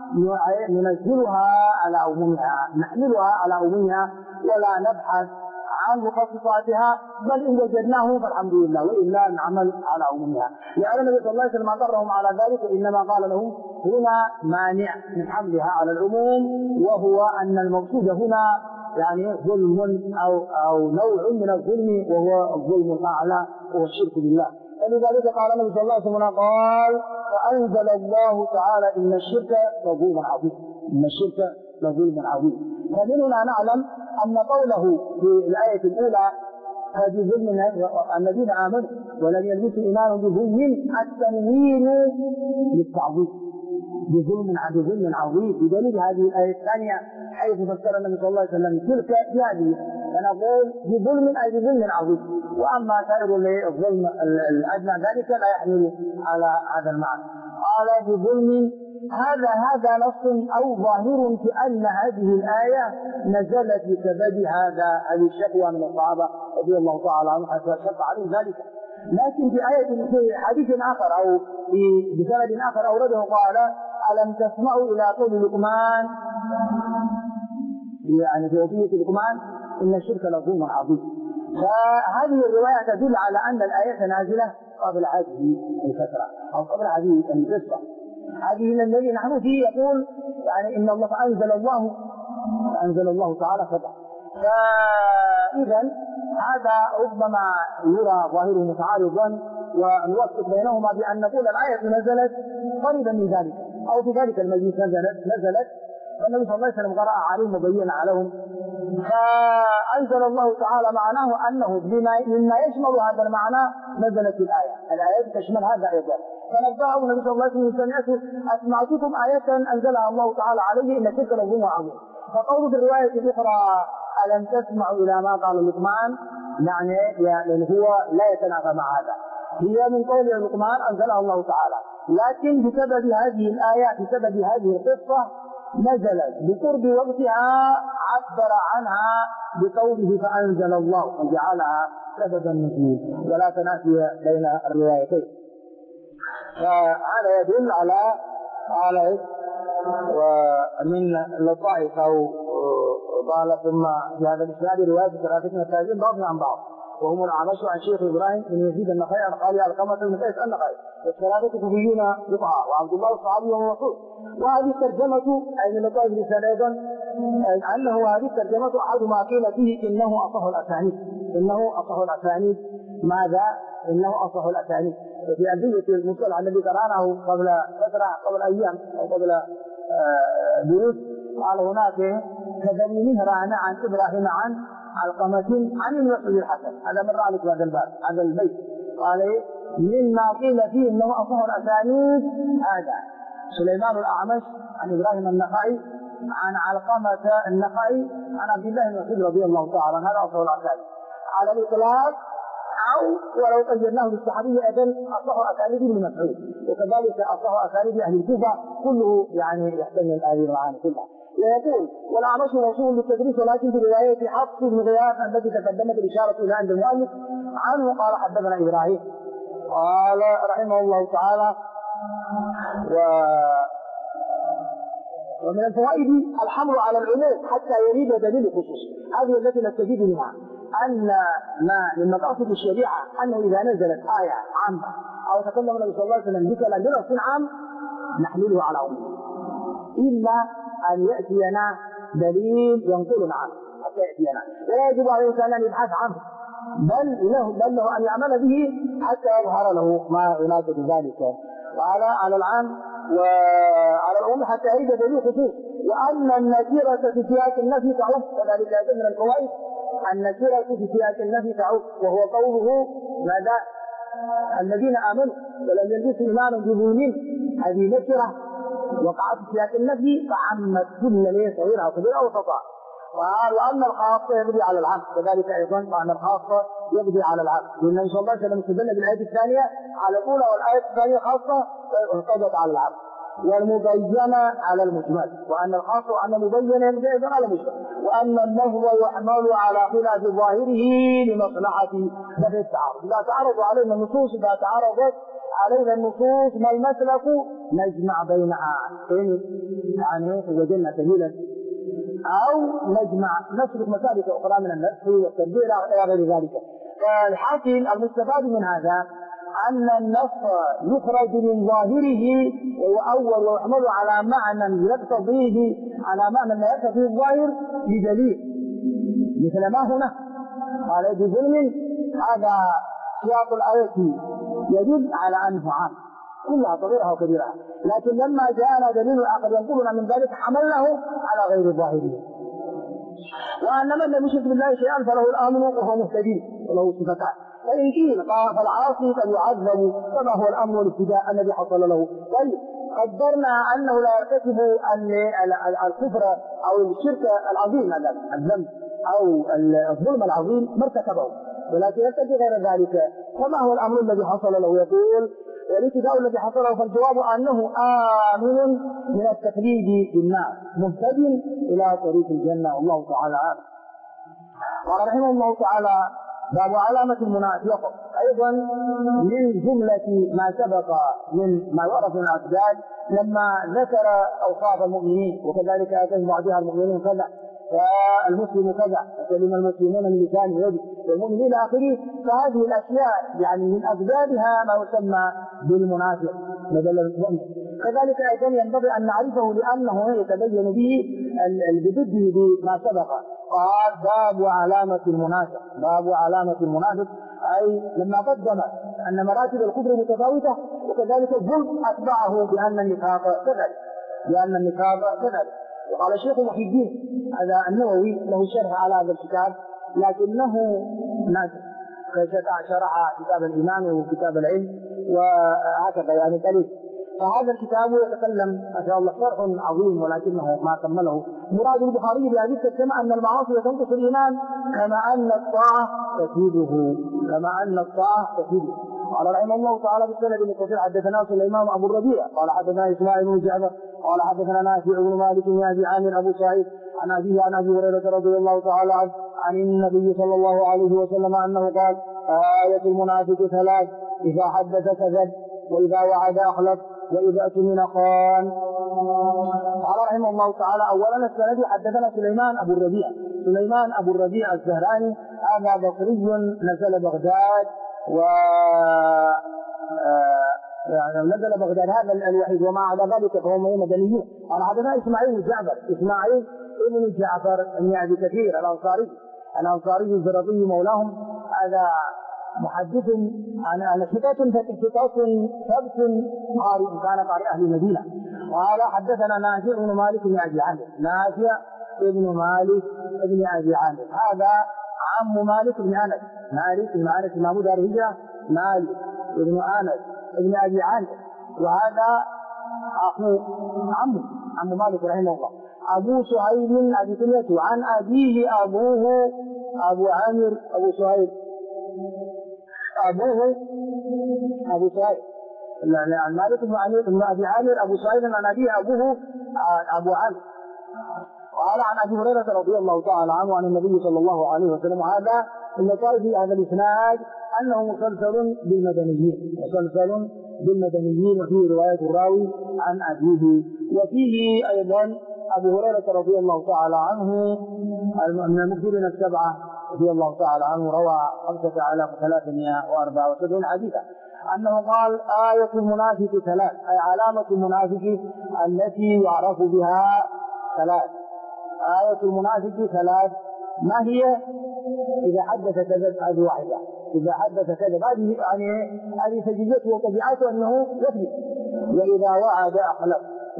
ننزلها على عمومها، نحملها على عمومها ولا نبحث عن مخصصاتها، بل إن وجدناه فالحمد لله، وإلا نعمل على عمومها. لأن النبي صلى الله عليه وسلم أقرهم على ذلك، وإنما قال لهم هنا مانع من حملها على العموم، وهو أن المقصود هنا يعني ظلم أو نوع من الظلم، وهو الظلم الأعلى وهو الشرك بالله. فلذلك قال النبي صلى الله عليه وسلم قال: فأنزل الله تعالى: إن الشرك لظلم عظيم، إن الشرك لظلم عظيم. فمن هنا نعلم أن قوله في الآية الأولى: هذه ظلم الذين آمنوا ولم يلبسوا إيمانهم بظلم، التنوين للتعظيم، بظلم عظيم، بدليل هذه الآية الثانية حيث فسر النبي صلى الله عليه وسلم تلك بهذه، فنقول بظلم أي بظلم عظيم. وأما سائر الظلم الأدنى ذلك لا يحمل على هذا المعنى. قال بظلم، هذا نص أو ظاهر في أن هذه الآية نزلت بسبب هذه الشكوى من الصحابة رضي الله تعالى عنهم حتى شق عليهم ذلك. لكن في حديث آخر أو بسند آخر أورده قال: ألم تسمعوا إلى قول لقمان، يعني في وصية لقمان: إن الشرك لظلم عظيم. فهذه الرواية تدل على أن الآية نازلة قبل هذه الفترة أو قبل هذه القصة. هذه الذي نحن فيه يقول يعني إن الله أنزل الله تعالى فتح. فإذا هذا ربما يرى ظاهره متعارضا، ونوفق بينهما بأن نقول الآية نزلت قريبا من ذلك أو في ذلك المجلس نزلت، فالنبي صلى الله عليه وسلم قرأ عليهم وبين عليهم، فأنزل الله تعالى معناه أنه مما يشمل هذا المعنى نزلت الآية تشمل هذا أيضا. فنبهه النبي صلى الله عليه وسلم: سمعت أسمعتكم آية أنزلها الله تعالى عليه إن الشرك لظلم عظيم. فقوله في الرواية الأخرى: ألم تسمعوا إلى ما قال لقمان، يعني هو لا يتنافى مع هذا، هي من قول لقمان أنزلها الله تعالى، لكن بسبب هذه الآية بسبب هذه القصة نزلت بقرب وقتها، عبر عنها بقوله فأنزل الله، وجعلها سببا نزول، ولا تنافي بين الروايتين. فهذا يدل على ومن لطائف أو قال ثم في هذا الإسناد رواية ثلاثة التابعين بعضهم عن بعض، وهم الأعمش عن شيخ إبراهيم بن يزيد النخعي عن خالد علقمة بن قيس النخعي، والثلاثة كوفيون يقعى، وعبد الله الصحابي وهو مسعود. وهذه الترجمة أي من لطائف الإسناد أيضا أنه هذه الترجمة أحد ما قيل فيه إنه أصح الأسانيد. ماذا؟ إنه أصح الأسانيد. في أدلة المصطلح الذي قرأناه قبل فترة، قبل أيام أو قبل دروس، قال هناك كذب مهران عن إبراهيم عن علقمة عن المسعود الحسن، هذا مر عليك هذا الباب هذا البيت. قال مما قيل فيه إنه أصح الأسانيد هذا سليمان الأعمش عن إبراهيم النخعي عن علقمة النخعي عن عبد الله بن مسعود رضي الله تعالى عنه، هذا أصح الأسانيد على الإطلاق، أو ولو قيدناه بالصحابي أيضا أصح أسانيد ابن مسعود، وكذلك أصح أسانيد أهل الكوفة، كله يعني يحتمل هذه المعاني كلها. ويقول والأعمش موصول بالتدريس، ولكن في رواية حفص بن غياث التي تقدمت الإشارة إلى عند المؤلف عنه قال حدثنا إبراهيم. قال رحمه الله تعالى: ومن الفوائد الحمل على العموم حتى يريد دليل الخصوص، هذه التي نستفيد منها أن ما من مقاصد الشريعة أنه إذا نزلت آية عامة أو تكلم النبي صلى الله عليه وسلم بكلام بنص عام نحمله على عموم، إلا أن يأتينا دليل ينقلنا عنه حتى يأتينا، ولا يجب على الإنسان أن يبحث عنه، بل له أن يعمل به حتى يظهر له ما يناسب ذلك. على العام وعلى العموم حتى يريد دليل خصوص، وأن النكرة في سياق النفي تعود، كذلك أيضا من الفوائد النكرة في سياق النفي تعود، وهو قوله ماذا؟ الذين آمنوا ولم يلبسوا إيمانهم بظلم، هذه نكرة وقعت في سياق النفي فعمت كل صغيرة وكبيرة أو خطأ. وأن الخاصة يقضي على العام، كذلك أيضا أن الخاصة يقضي على العام، لأن النبي صلى الله عليه وسلم استدل بالآية الثانية على الأولى، والآية الثانية خاصة انقضت على العام. والمبين على المجمل، وأن الخاص وأن المبين ينبعث على المجمل، وأن اللفظ يحمل على خلاف ظاهره لمصلحة دفع التعارض. إذا تعارض علينا النصوص، إذا تعارضت علينا النصوص ما المسلك نجمع بينها يعني وجدنا سبيلا، أو نسلك مسالك أخرى من النسخ والترجيع إلى غير ذلك. فالحاصل المستفاد من هذا أن النص يخرج من ظاهره ويؤول ويحمل على معنى يقتضيه لا يقتضيه الظاهر بدليل، مثل ما هنا قال بظلم، هذا سياق الآية يدل على أنه عام كلها صغيرها وكبيرها، لكن لما جاءنا دليل آخر ينقلنا من ذلك حملناه على غير ظاهره. وأن من لم يشرك بالله شيئا فله الآمن وهو مهتدي وله صفتان، فإن قيل فالعاصي قد يعذب كما هو الأمر والابتداء الذي حصل له. طيب قدرنا أنه لا يرتكب الكفر أو الشرك العظيم، هذا الذنب أو الظلم العظيم ما ارتكبه، ولكن يرتكب غير ذلك، فما هو الأمر الذي حصل له؟ يقول والابتداء الذي حصل له، فالجواب أنه آمن من التقليد بالناس مهتد إلى طريق الجنة، والله تعالى أعلم. قال رحمه الله تعالى: باب علامة المنافق. أيضا من جملة ما سبق من ما ورد من الأسباب لما ذكر أوصاف المؤمنين وكذلك أتى بعضها المؤمنين كذا والمسلم كذا وسلم المسلمون من لسانه ويده والمؤمن إلى آخره، فهذه الأشياء يعني من أسبابها ما يسمى بالمنافق بدل المؤمن. كذلك أيضا ينبغي أن نعرفه لأنه يتبين به بضده بما سبق. قال: باب علامة المنافق. باب علامة المنافق أي لما قدم أن مراتب الكفر متفاوتة، وكذلك الظلم أتبعه بأن النفاق كذلك. وقال الشيخ محي الدين هذا النووي له شرح على هذا الكتاب لكنه نادر، شرح كتاب الإيمان وكتاب العلم وهكذا يعني قليل. فهذا الكتاب يتكلم ما شاء الله شرح عظيم ولكنه ما كمله. مراد البخاري بهذه الترجمة أن المعاصي تنقص الإيمان كما أن الطاعة تفيده. قال رحمه الله تعالى: بالسند المتصل حدثنا سليمان أبو الربيع قال حدثنا إسماعيل بن جعفر قال حدثنا نافع بن مالك بن أبي عامر أبو سعيد عن أبيه عن أبي هريرة رضي الله تعالى عنه عن النبي صلى الله عليه وسلم أنه قال: آية المنافق ثلاث: إذا حدث كذب، وإذا وعد أخلف، وإذا اؤتمن خان. قال رحمه الله تعالى: أولا السند حدثنا سليمان أبو الربيع الزهراني، هذا بصري نزل بغداد نزل بغداد هذا الوحيد، وما عدا ذلك فهم مدنيون. قال حدثنا إسماعيل بن جعفر بن أبي كثير الأنصاري الزرقي مولاهم، هذا محدث عن ثقة ثبت قارئ كان قارئ أهل المدينة. قال حدثنا نافع بن مالك بن أبي عامر، هذا عم مالك بن أنس إمام دار الهجرة، مالك بن أنس بن أبي عامر، وهذا أخو عم مالك رحمه الله. أبو سهيل أبي كنيته عن أبيه أبوه أبو عامر أبو سهيل عن مالك بن أبي عامر أبو سهيل عن أبيه أبوه أبو عامر. قال عن أبي هريرة رضي الله تعالى عنه عن النبي صلى الله عليه وسلم. هذا اللطائف في هذا الإسناد أنه مسلسل بالمدنيين وفيه رواية الراوي عن أبيه. وفيه أيضا أبو هريرة رضي الله تعالى عنه من المكثرين السبعة رضي الله تعالى عنه روى 5374 حديثا أنه قال: آية المنافق ثلاث، أي علامة المنافق التي يعرف بها ثلاث. آية المنافق ثلاث، ما هي؟ إذا حدث كذب، هذه واحدة. إذا حدث كذب هذه سجيته وطبيعته أنه يكذب. وإذا وعد أخلف،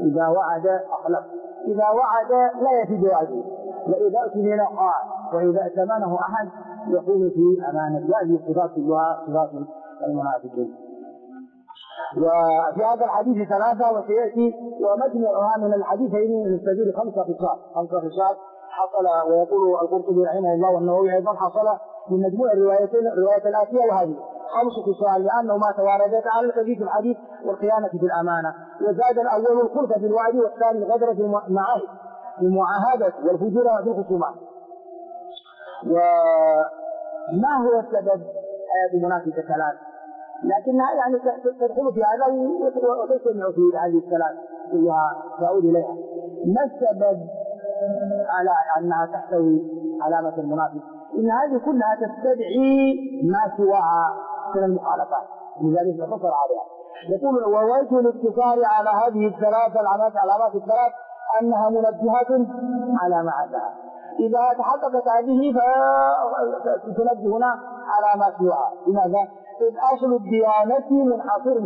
إذا وعد لا يفيد وعده. وإذا اؤتمن خان، وإذا ائتمنه أحد يكون في أمانة. هذه الصفات كلها صفات المنافقين. وفي هذا الحديث ثلاثة، وسيأتي ومجموعها من الحديثين من سبيل 5 خصال حصل. ويقول القرطبي رحمه الله والنووي أيضا حصل من مجموع الروايتين، الرواية الآتية وهذه. 5 خصال لأنه ما تواردت على الكذب في الحديث والخيانة في الأمانة. وزاد الأول الخلف في الوعد والثاني الغدر في المعاهد المعاهدة والفجور في الخصومات. وما هو السبب حياة المنافق 3؟ لكنها يعني تدخل في هذا وتجتمع في هذه الثلاث كلها تعود إليها. ما السبب على أنها تحتوي علامة المنافق؟ إن هذه كلها تستدعي ما سواها من المخالفات، لذلك نقصر عليها. يقول ووجه الاقتصار على هذه العلامات الثلاث أنها منبهة على ما عداها. إذا تحققت هذه فتنبهنا على ما سواها. لماذا؟ إذ أصل الديانة منحصر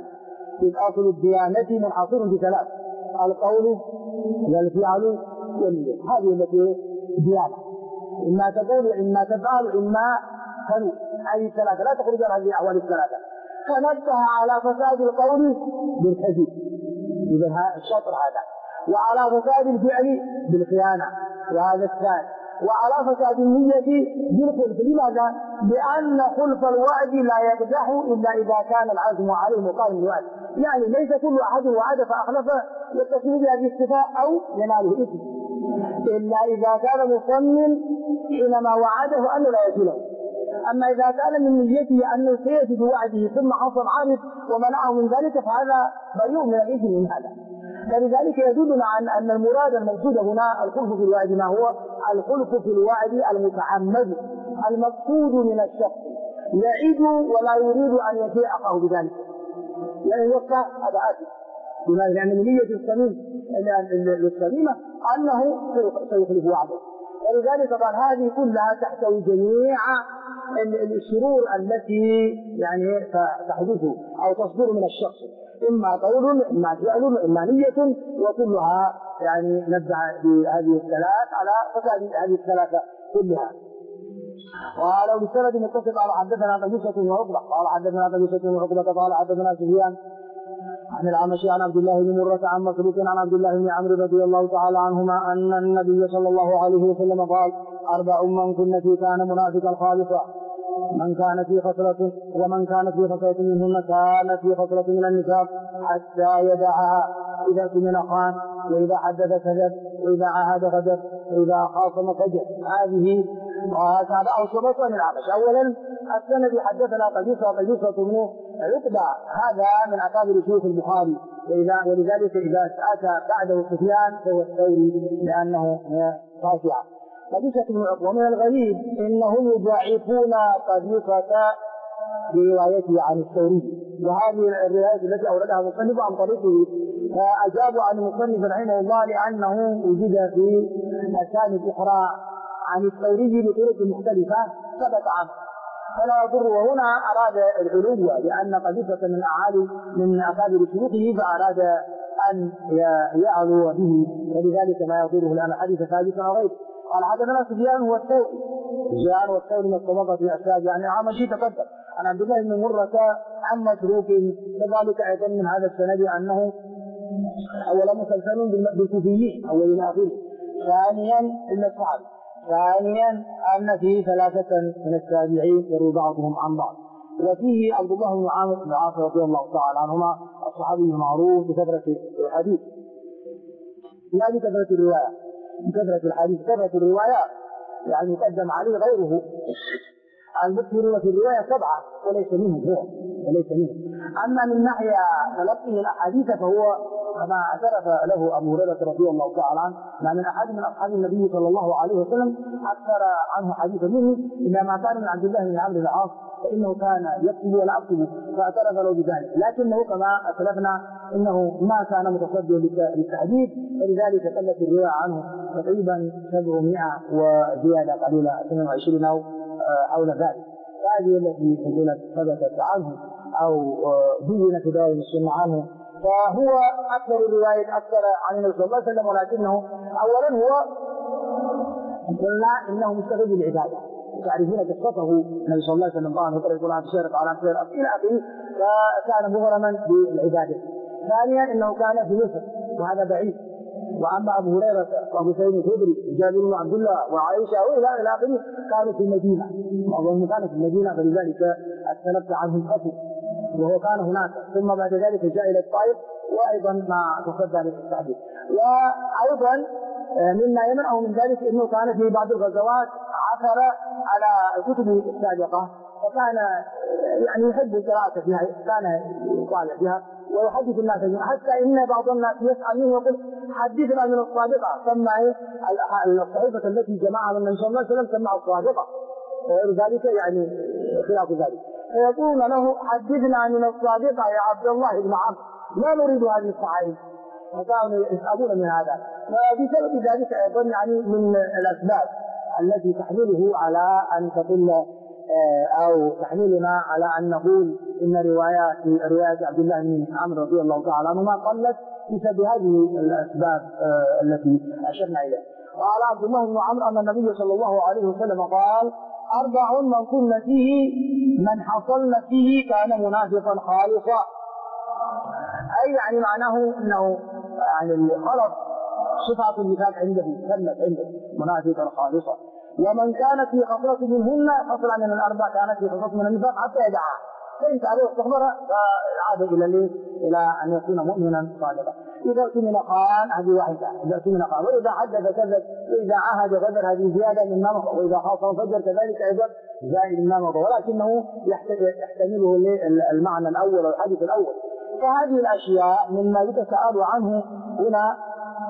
بثلاث: القول والفعل والنية. هذه التي ديانة، إما تقول إما تفعل إما تنوي. هذه الثلاثة لا تخرج عن هذه الأحوال الثلاثة. فنبه على فساد القول بالكذب، إذا الشطر هذا، وعلى فساد الفعل بالخيانة وهذا الثاني، وعلى فساد النية بالخلف. لماذا؟ لأن خلف الوعد لا يقدح إلا إذا كان العزم عليه مقابل الوعد. يعني ليس كل أحد وعد فأخلفه يتصل بهذه الصفة أو يناله إثم، إلا إذا كان مصمم حينما وعده أنه لا يصله. أما إذا كان من نيته أنه سيأتي بوعده ثم حصل عارض ومنعه من ذلك فهذا بريء من الإثم من هذا. فلذلك يدلنا عن أن المراد المقصود هنا الخلف في الوعد. ما هو الخلف في الوعد؟ المتعمد المقصود من الشخص يعد ولا يريد أن يفيء أخاه بذلك، يعني يوقع هذا آسف. لماذا؟ لأن نية السليمة أنه سيخلف وعده. ولذلك طبعا هذه كلها تحتوي جميع الشرور التي يعني تحدث أو تصدر من الشخص، إما قول إما فعل إما نية، وكلها يعني نبدأ بهذه الثلاث على فساد هذه الثلاثة كلها. وقالوا بالسند متصل قال حدثنا قبيصة بن عقبة قال حدثنا قبيصة بن عقبة قال حدثنا سفيان عن الأعمش عن عبد الله بن مرة عن مسروق عن عبد الله بن عمرو رضي الله تعالى عنهما أن النبي صلى الله عليه وسلم قال: 4 من كن فيه كان منافقا خالصا، من كان في خصلة ومن كانت في خصلة منهن كانت في خصلة من النفاق حتى يدعها. إذا اؤتمن خان، وإذا حدث كذب، وإذا عاهد غدر، وإذا خاصم فجر. هذه وهذا أوصبت من الأعمش. أولا السند حدثنا قبيصة بن عقبة، هذا من أكابر شيوخ البخاري، ولذلك إذا أتى بعده سفيان فهو الثوري لأنه خاشع. قبيصة بن عقبة. ومن الغريب إنهم يضعفون قبيصة بروايته عن الثوري، وهذه الرواية التي أوردها المصنف عن طريقه، فأجابوا عن المصنف رحمه الله لأنه وجد في أسانيد أخرى عن الثوري بطرق مختلفة ثبت عنه فلا يضر. وهنا أراد العلو لأن قبيصة من أكابر شيوخه فأراد أن يعلو به، ولذلك ما يضره لأن حديث ثابت أو غيره. قال حدثنا سفيان هو الثوري من الطبقة في أسباب يعني عامشي تقدم عن عبد الله بن مرة عن مسروق. كذلك أيضا من هذا السند أنه أولا مسلسل بالكوفيين أول إلى آخره، ثانيا إن الصحابة، ثانيا أن فيه 3 من التابعين يروي بعضهم عن بعض. وفيه عبد الله بن عامر بن العاص رضي الله تعالى عنهما الصحابي المعروف بكثرة الحديث، لا بكثرة الرواية، بكثرة الحديث. كثرة الروايات يعني يقدم عليه غيره. المكثرون في الرواية 7 وليس منهم هو، أما من ناحية تلقيه الأحاديث فهو كما اعترف له أبو هريرة رضي الله تعالى عنه ما من أحد من أصحاب النبي صلى الله عليه وسلم أكثر عنه حديثا منه إلا ما كان من عبد الله بن عمرو بن العاص، فإنه كان يكتب ولا يكتب، فاعترف له بذلك. لكنه كما أسلفنا إنه ما كان متصديا للتحديث، فلذلك قلت الرواية عنه تقريبا 700 وزيادة قليلة 22 أو حول ذلك. هذه التي ثبتت عنه أو دونت في دواوين السنة عنه، فهو أكثر الرواية أكثر عن النبي صلى الله عليه وسلم. ولكنه أولا هو قلنا إنه مستغل بالعبادة، تعرفون قصته النبي صلى الله عليه وسلم قال وقال يقول عن الشارق على أمثال إلى آخره، فكان مغرما بالعبادة. ثانيا إنه كان في مصر وهذا بعيد. وأما أبو هريرة وأبو سعيد الخدري وجابر بن عبد الله وعائشة وإلى آخره كانوا في المدينة، معظمهم كانوا في المدينة، فلذلك التلقي عنه الفتوى، وهو كان هناك، ثم بعد ذلك جاء إلى الطائف، وأيضا ما تصدى للتحديد. وأيضا مما يمنعه من ذلك أنه كان في بعض الغزوات عثر على الكتب السابقة، فكان يعني يحب القراءة فيها، كان يطالع بها ويحدث الناس منها، حتى إن بعض الناس يسأل منه يقول حدثنا من الصادقة، سمع الصحيفة التي جمعها من النبي صلى الله عليه وسلم سمع الصادقة، وغير ذلك يعني خلاف ذلك، فيقول له حدثنا من الصادقة يا عبد الله بن عمرو، لا نريد هذه الصحائف، فكانوا يسألون من هذا. وبسبب ذلك أيضا يعني من الأسباب التي تحمله على أن تقل أو تحملنا على أن نقول إن روايات عبد الله بن عمرو رضي الله تعالى عنهما قلت بسبب هذه الأسباب التي أشرنا إليها. قال عبد الله بن عمرو أن النبي صلى الله عليه وسلم قال: 4 من كن فيه من حصلن فيه كان منافقا خالصا. أي يعني معناه أنه يعني خلط صفات النفاق عنده، كلت عنده منافقا خالصا. ومن كانت في خصلة منهن خصلة من ال4 كانت في خصلة من النفاق حتى يدعها، فإن تعالى واستخبر فعاد إلى أن يكون مؤمنا صادقا. إذا اؤتمن خان هذه واحدة، إذا اؤتمن خان، وإذا حدث كذب، وإذا عاهد غدر، هذه زيادة من ما مضى، وإذا خاصم فجر كذلك أيضا زائد من ما مضى، ولكنه يحتمله المعنى الأول والحديث الأول. فهذه الأشياء مما يتساءل عنه هنا.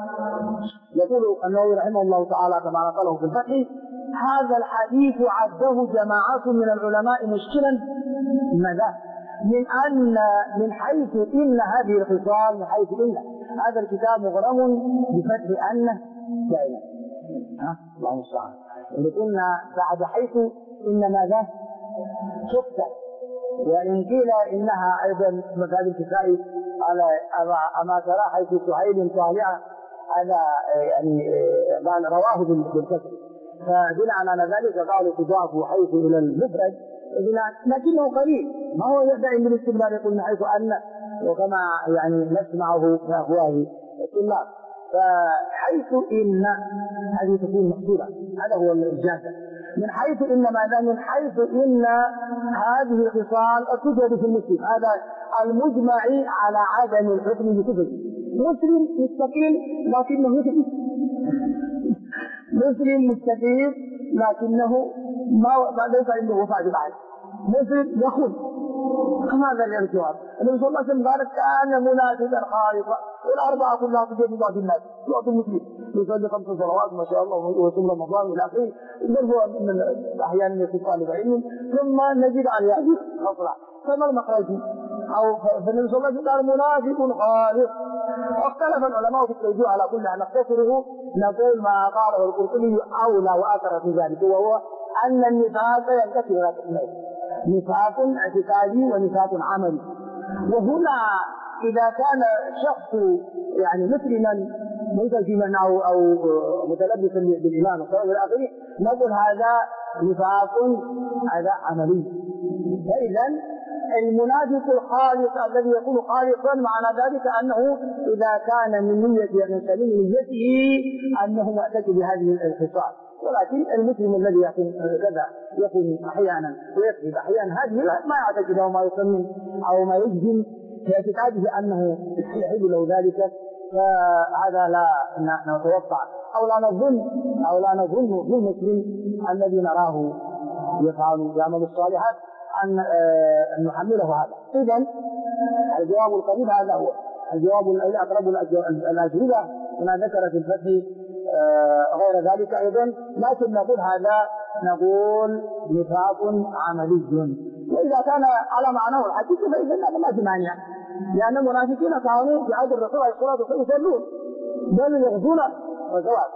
يقول النووي رحمه الله تعالى كما نقله في الفتح: هذا الحديث عده جماعات من العلماء مشكلا. ماذا؟ من حيث إن هذه الخصال، من حيث إن هذا الكتاب مغرم بفتح أن دائما. الله المستعان. اللي قلنا بعد حيث إن ماذا؟ شفت. وإن قيل إنها أيضا مثل الكتاب على أما ترى حيث سهيل طالعة، هذا يعني قال رواه بالكسر، فبناء على ذلك قالوا تضاف حيث إلى المفرد، لكنه قليل، ما هو دائما بالاستقبال يقول من حيث أن، وكما يعني نسمعه من أفواه الطلاب. فحيث إن هذه تكون مقصودة، هذا هو الجادة. من حيث إن ماذا؟ من حيث إن هذه الخصال توجد في المسلم، هذا المجمع على عدم الحكم بكفر. مسلم مستقيم لكنه يكذب، مسلم مستقيم لكنه ما ليس عنده وفاء بعد، مسلم يخون. هذا الجواب. النبي صلى الله عليه وسلم قال: كان منافقا خالصا، والأربعة كلها تجد في بعض الناس، بعض المسلم يصلي 5 صلوات ما شاء الله ويصوم رمضان إلى آخره، هو من أحيانا يكون طالب علم، ثم نجد على هذه خصلة، فما المخرج؟ أو فالنبي صلى الله عليه وسلم قال: منافق خالص. واختلف العلماء في التوجيه على كل أن نختصره، نقول ما قاله القرطبي أولى وآثر في ذلك، وهو أن النفاق ينقسم إلى قسمين: نفاق اعتقادي ونفاق عملي. وهنا إذا كان شخص يعني مسلما ملتزما أو متلبسا بالإيمان والصلاة إلى آخره، نقول هذا نفاق هذا عملي. فإذا المنافق الخالص الذي يكون خالصا معنى ذلك أنه إذا كان من سليم نيته أنه معتقد بهذه الخصال. ولكن المسلم الذي يكون كذا يكون أحيانا ويكذب أحيانا، هذه ما يعتقد أو ما يصمم أو ما يجزم في اعتقاده أنه يحل له ذلك، فهذا لا نتوقع أو لا نظن في المسلم الذي نراه يعمل الصالحات أن نحمله هذا. إذن الجواب القريب هذا هو الجواب الأقرب الأجوبة كما ذكر في الفتح غير ذلك أيضا. لكن نقول هذا نقول نفاق عملي. وإذا كان على معناه الحديث فإذا هذا ما في مانع، لأن المنافقين كانوا في عهد الرسول عليه الصلاة والسلام يصلون بل يغزون غزوات.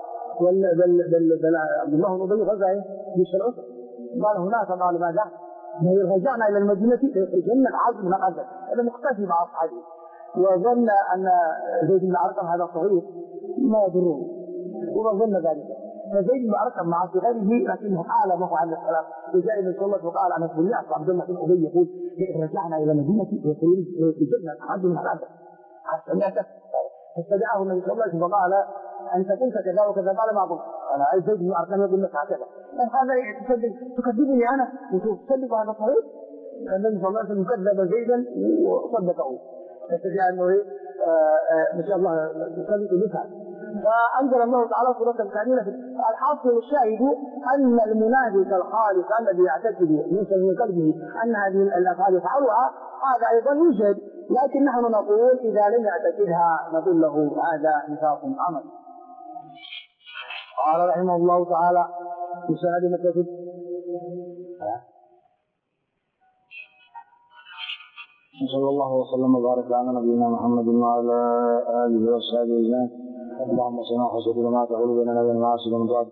بل عبد الله بن أبي غزا جيش العسر، قال هناك قال ماذا؟ رجعنا إلى المدينة ليخرجن العز من الأذى، هذا مختفي مع أصحابه، وظن أن زيد بن أرقم هذا صغير ما يضرون، وظن ذلك. فزيد بن أرقم مع صغره لكنه أعلمه عن السلام، وجاء إلى صلى الله عليه وسلم وقال: أنا سمعت عبد الله بن أبي يقول: رجعنا إلى المدينة ليخرجن العز من الأذى. سمعته؟ فاستدعاه النبي صلى الله عليه وسلم وقال: أنت قلت كذا وكذا. قال: ما قلت أنا، زيد بن أرقم يقول لك هكذا. هذا تكذبني أنا وتصدق هذا صحيح؟ النبي صلى الله عليه وسلم كذب زيدا وصدقه، يستطيع انه ما شاء الله يثبت مثال. فانزل الله تعالى سوره كامله. الحاصل الشاهد ان المنافق الخالص الذي يعتقد من قلبه ان هذه الافعال يفعلها هذا ايضا يوجد، لكن نحن نقول اذا لم يعتقدها نقول له هذا نفاق عمل. قال رحمه الله تعالى في سند متفق صلى الله وسلم وبارك على نبينا محمد وعلى اله وصحبه اجمعين. اللهم صل وسلم وما تعول بيننا وبين المعاصي والمضاد.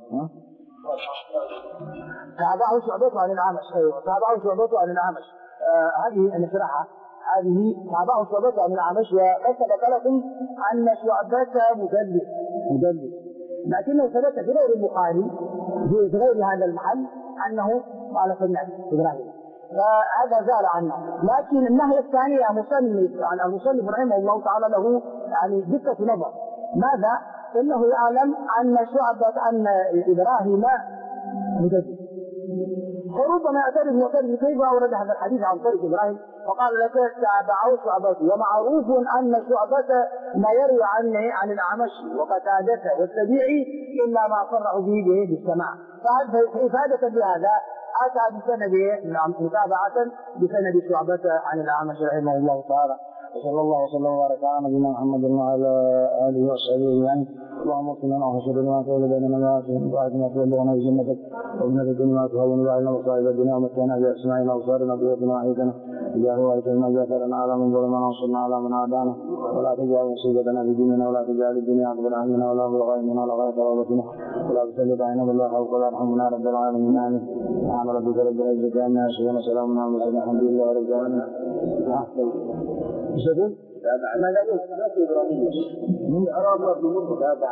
تابعه شعبته عن الأعمش. ايوه تابعه شعبته عن الأعمش. هذه نشرحها. هذه تابعه شعبته عن الأعمش. وقد سبق لكم ان شعبته مدلس، لكنه ثبت في غير البخاري في غير هذا المحل انه قال سمعت ابراهيم، فهذا زال عنه. لكن الناحيه الثانيه المصنف رحمه الله تعالى له يعني دقه نظر. ماذا؟ انه يعلم ان شعبة ان ابراهيم مدلس، فربما يعترض معترض كيف اورد هذا الحديث عن طريق ابراهيم، فقال لك تابعوا شعبته، ومعروف ان شعبة ما يروي عن الاعمش وقتادته والسبيعي الا ما صرحوا به بالسماع، فافاده بهذا اتى بسند متابعه بسند شعبة عن الاعمش رحمه الله تعالى. وصلى الله وسلم وبارك على نبينا محمد وعلى اله وصحبه اجمعين. اللهم اغفر لنا وحشر لنا تولى بيننا وبعدنا تولنا بجنتك وابن الدنيا تهون علينا مصائب الدنيا ومتعنا باسماعنا وابصارنا بقوتنا وحيدنا اجعله وارثنا جاثرنا على من ظلمنا وانصرنا على من عادانا ولا تجعل مصيبتنا في ديننا ولا تجعل الدنيا اكبر همنا ولا مبلغ علمنا ولا غاية رغبتنا ولا تسلط علينا بالله خوف ولا يرحمنا رب العالمين. امين. سبحان ربك رب العزة عما يصفون وسلام على المرسلين الحمد لله رب العالمين. يقول ماذا يقول؟ من أراد بمن تابع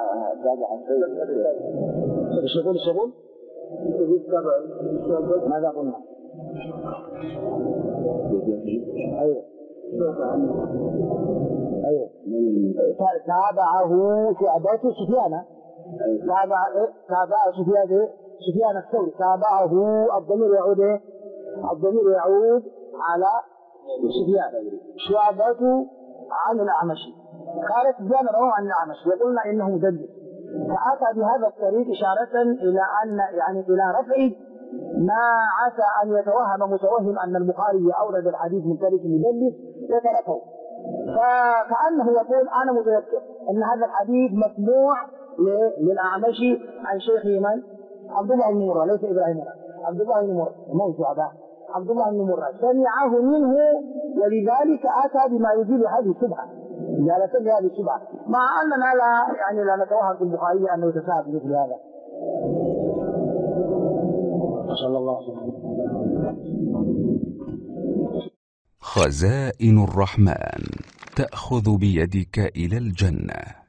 الشغل ماذا قلنا؟ أيوه تابعه شعبة سفيان، تابع سفيان الثوري، تابعه الضمير يعود على سفيان. شعبة عن الأعمش، قال سفيان رواه عن الأعمش وقلنا إنه مدلس، فأتى بهذا الطريق إشارة إلى أن إلى رفع ما عسى أن يتوهم متوهم أن البخاري أورد الحديث من طريق مدلس وتركه، فكأنه يقول أنا متذكر أن هذا الحديث مسموع للأعمش عن شيخه من؟ عبد الله بن مرة، ليس إبراهيم، عبد الله بن مرة مو شعبة، عبد الله بن مرة سمعه منه، ولذلك أتى بما يزيل هذه الشبهة، جالس بهذه الشبهة، مع أننا لا نتوهم في البخاري أنه يتساهل مثل هذا. صلى الله عليه وسلم. خزائن الرحمن تأخذ بيدك إلى الجنة.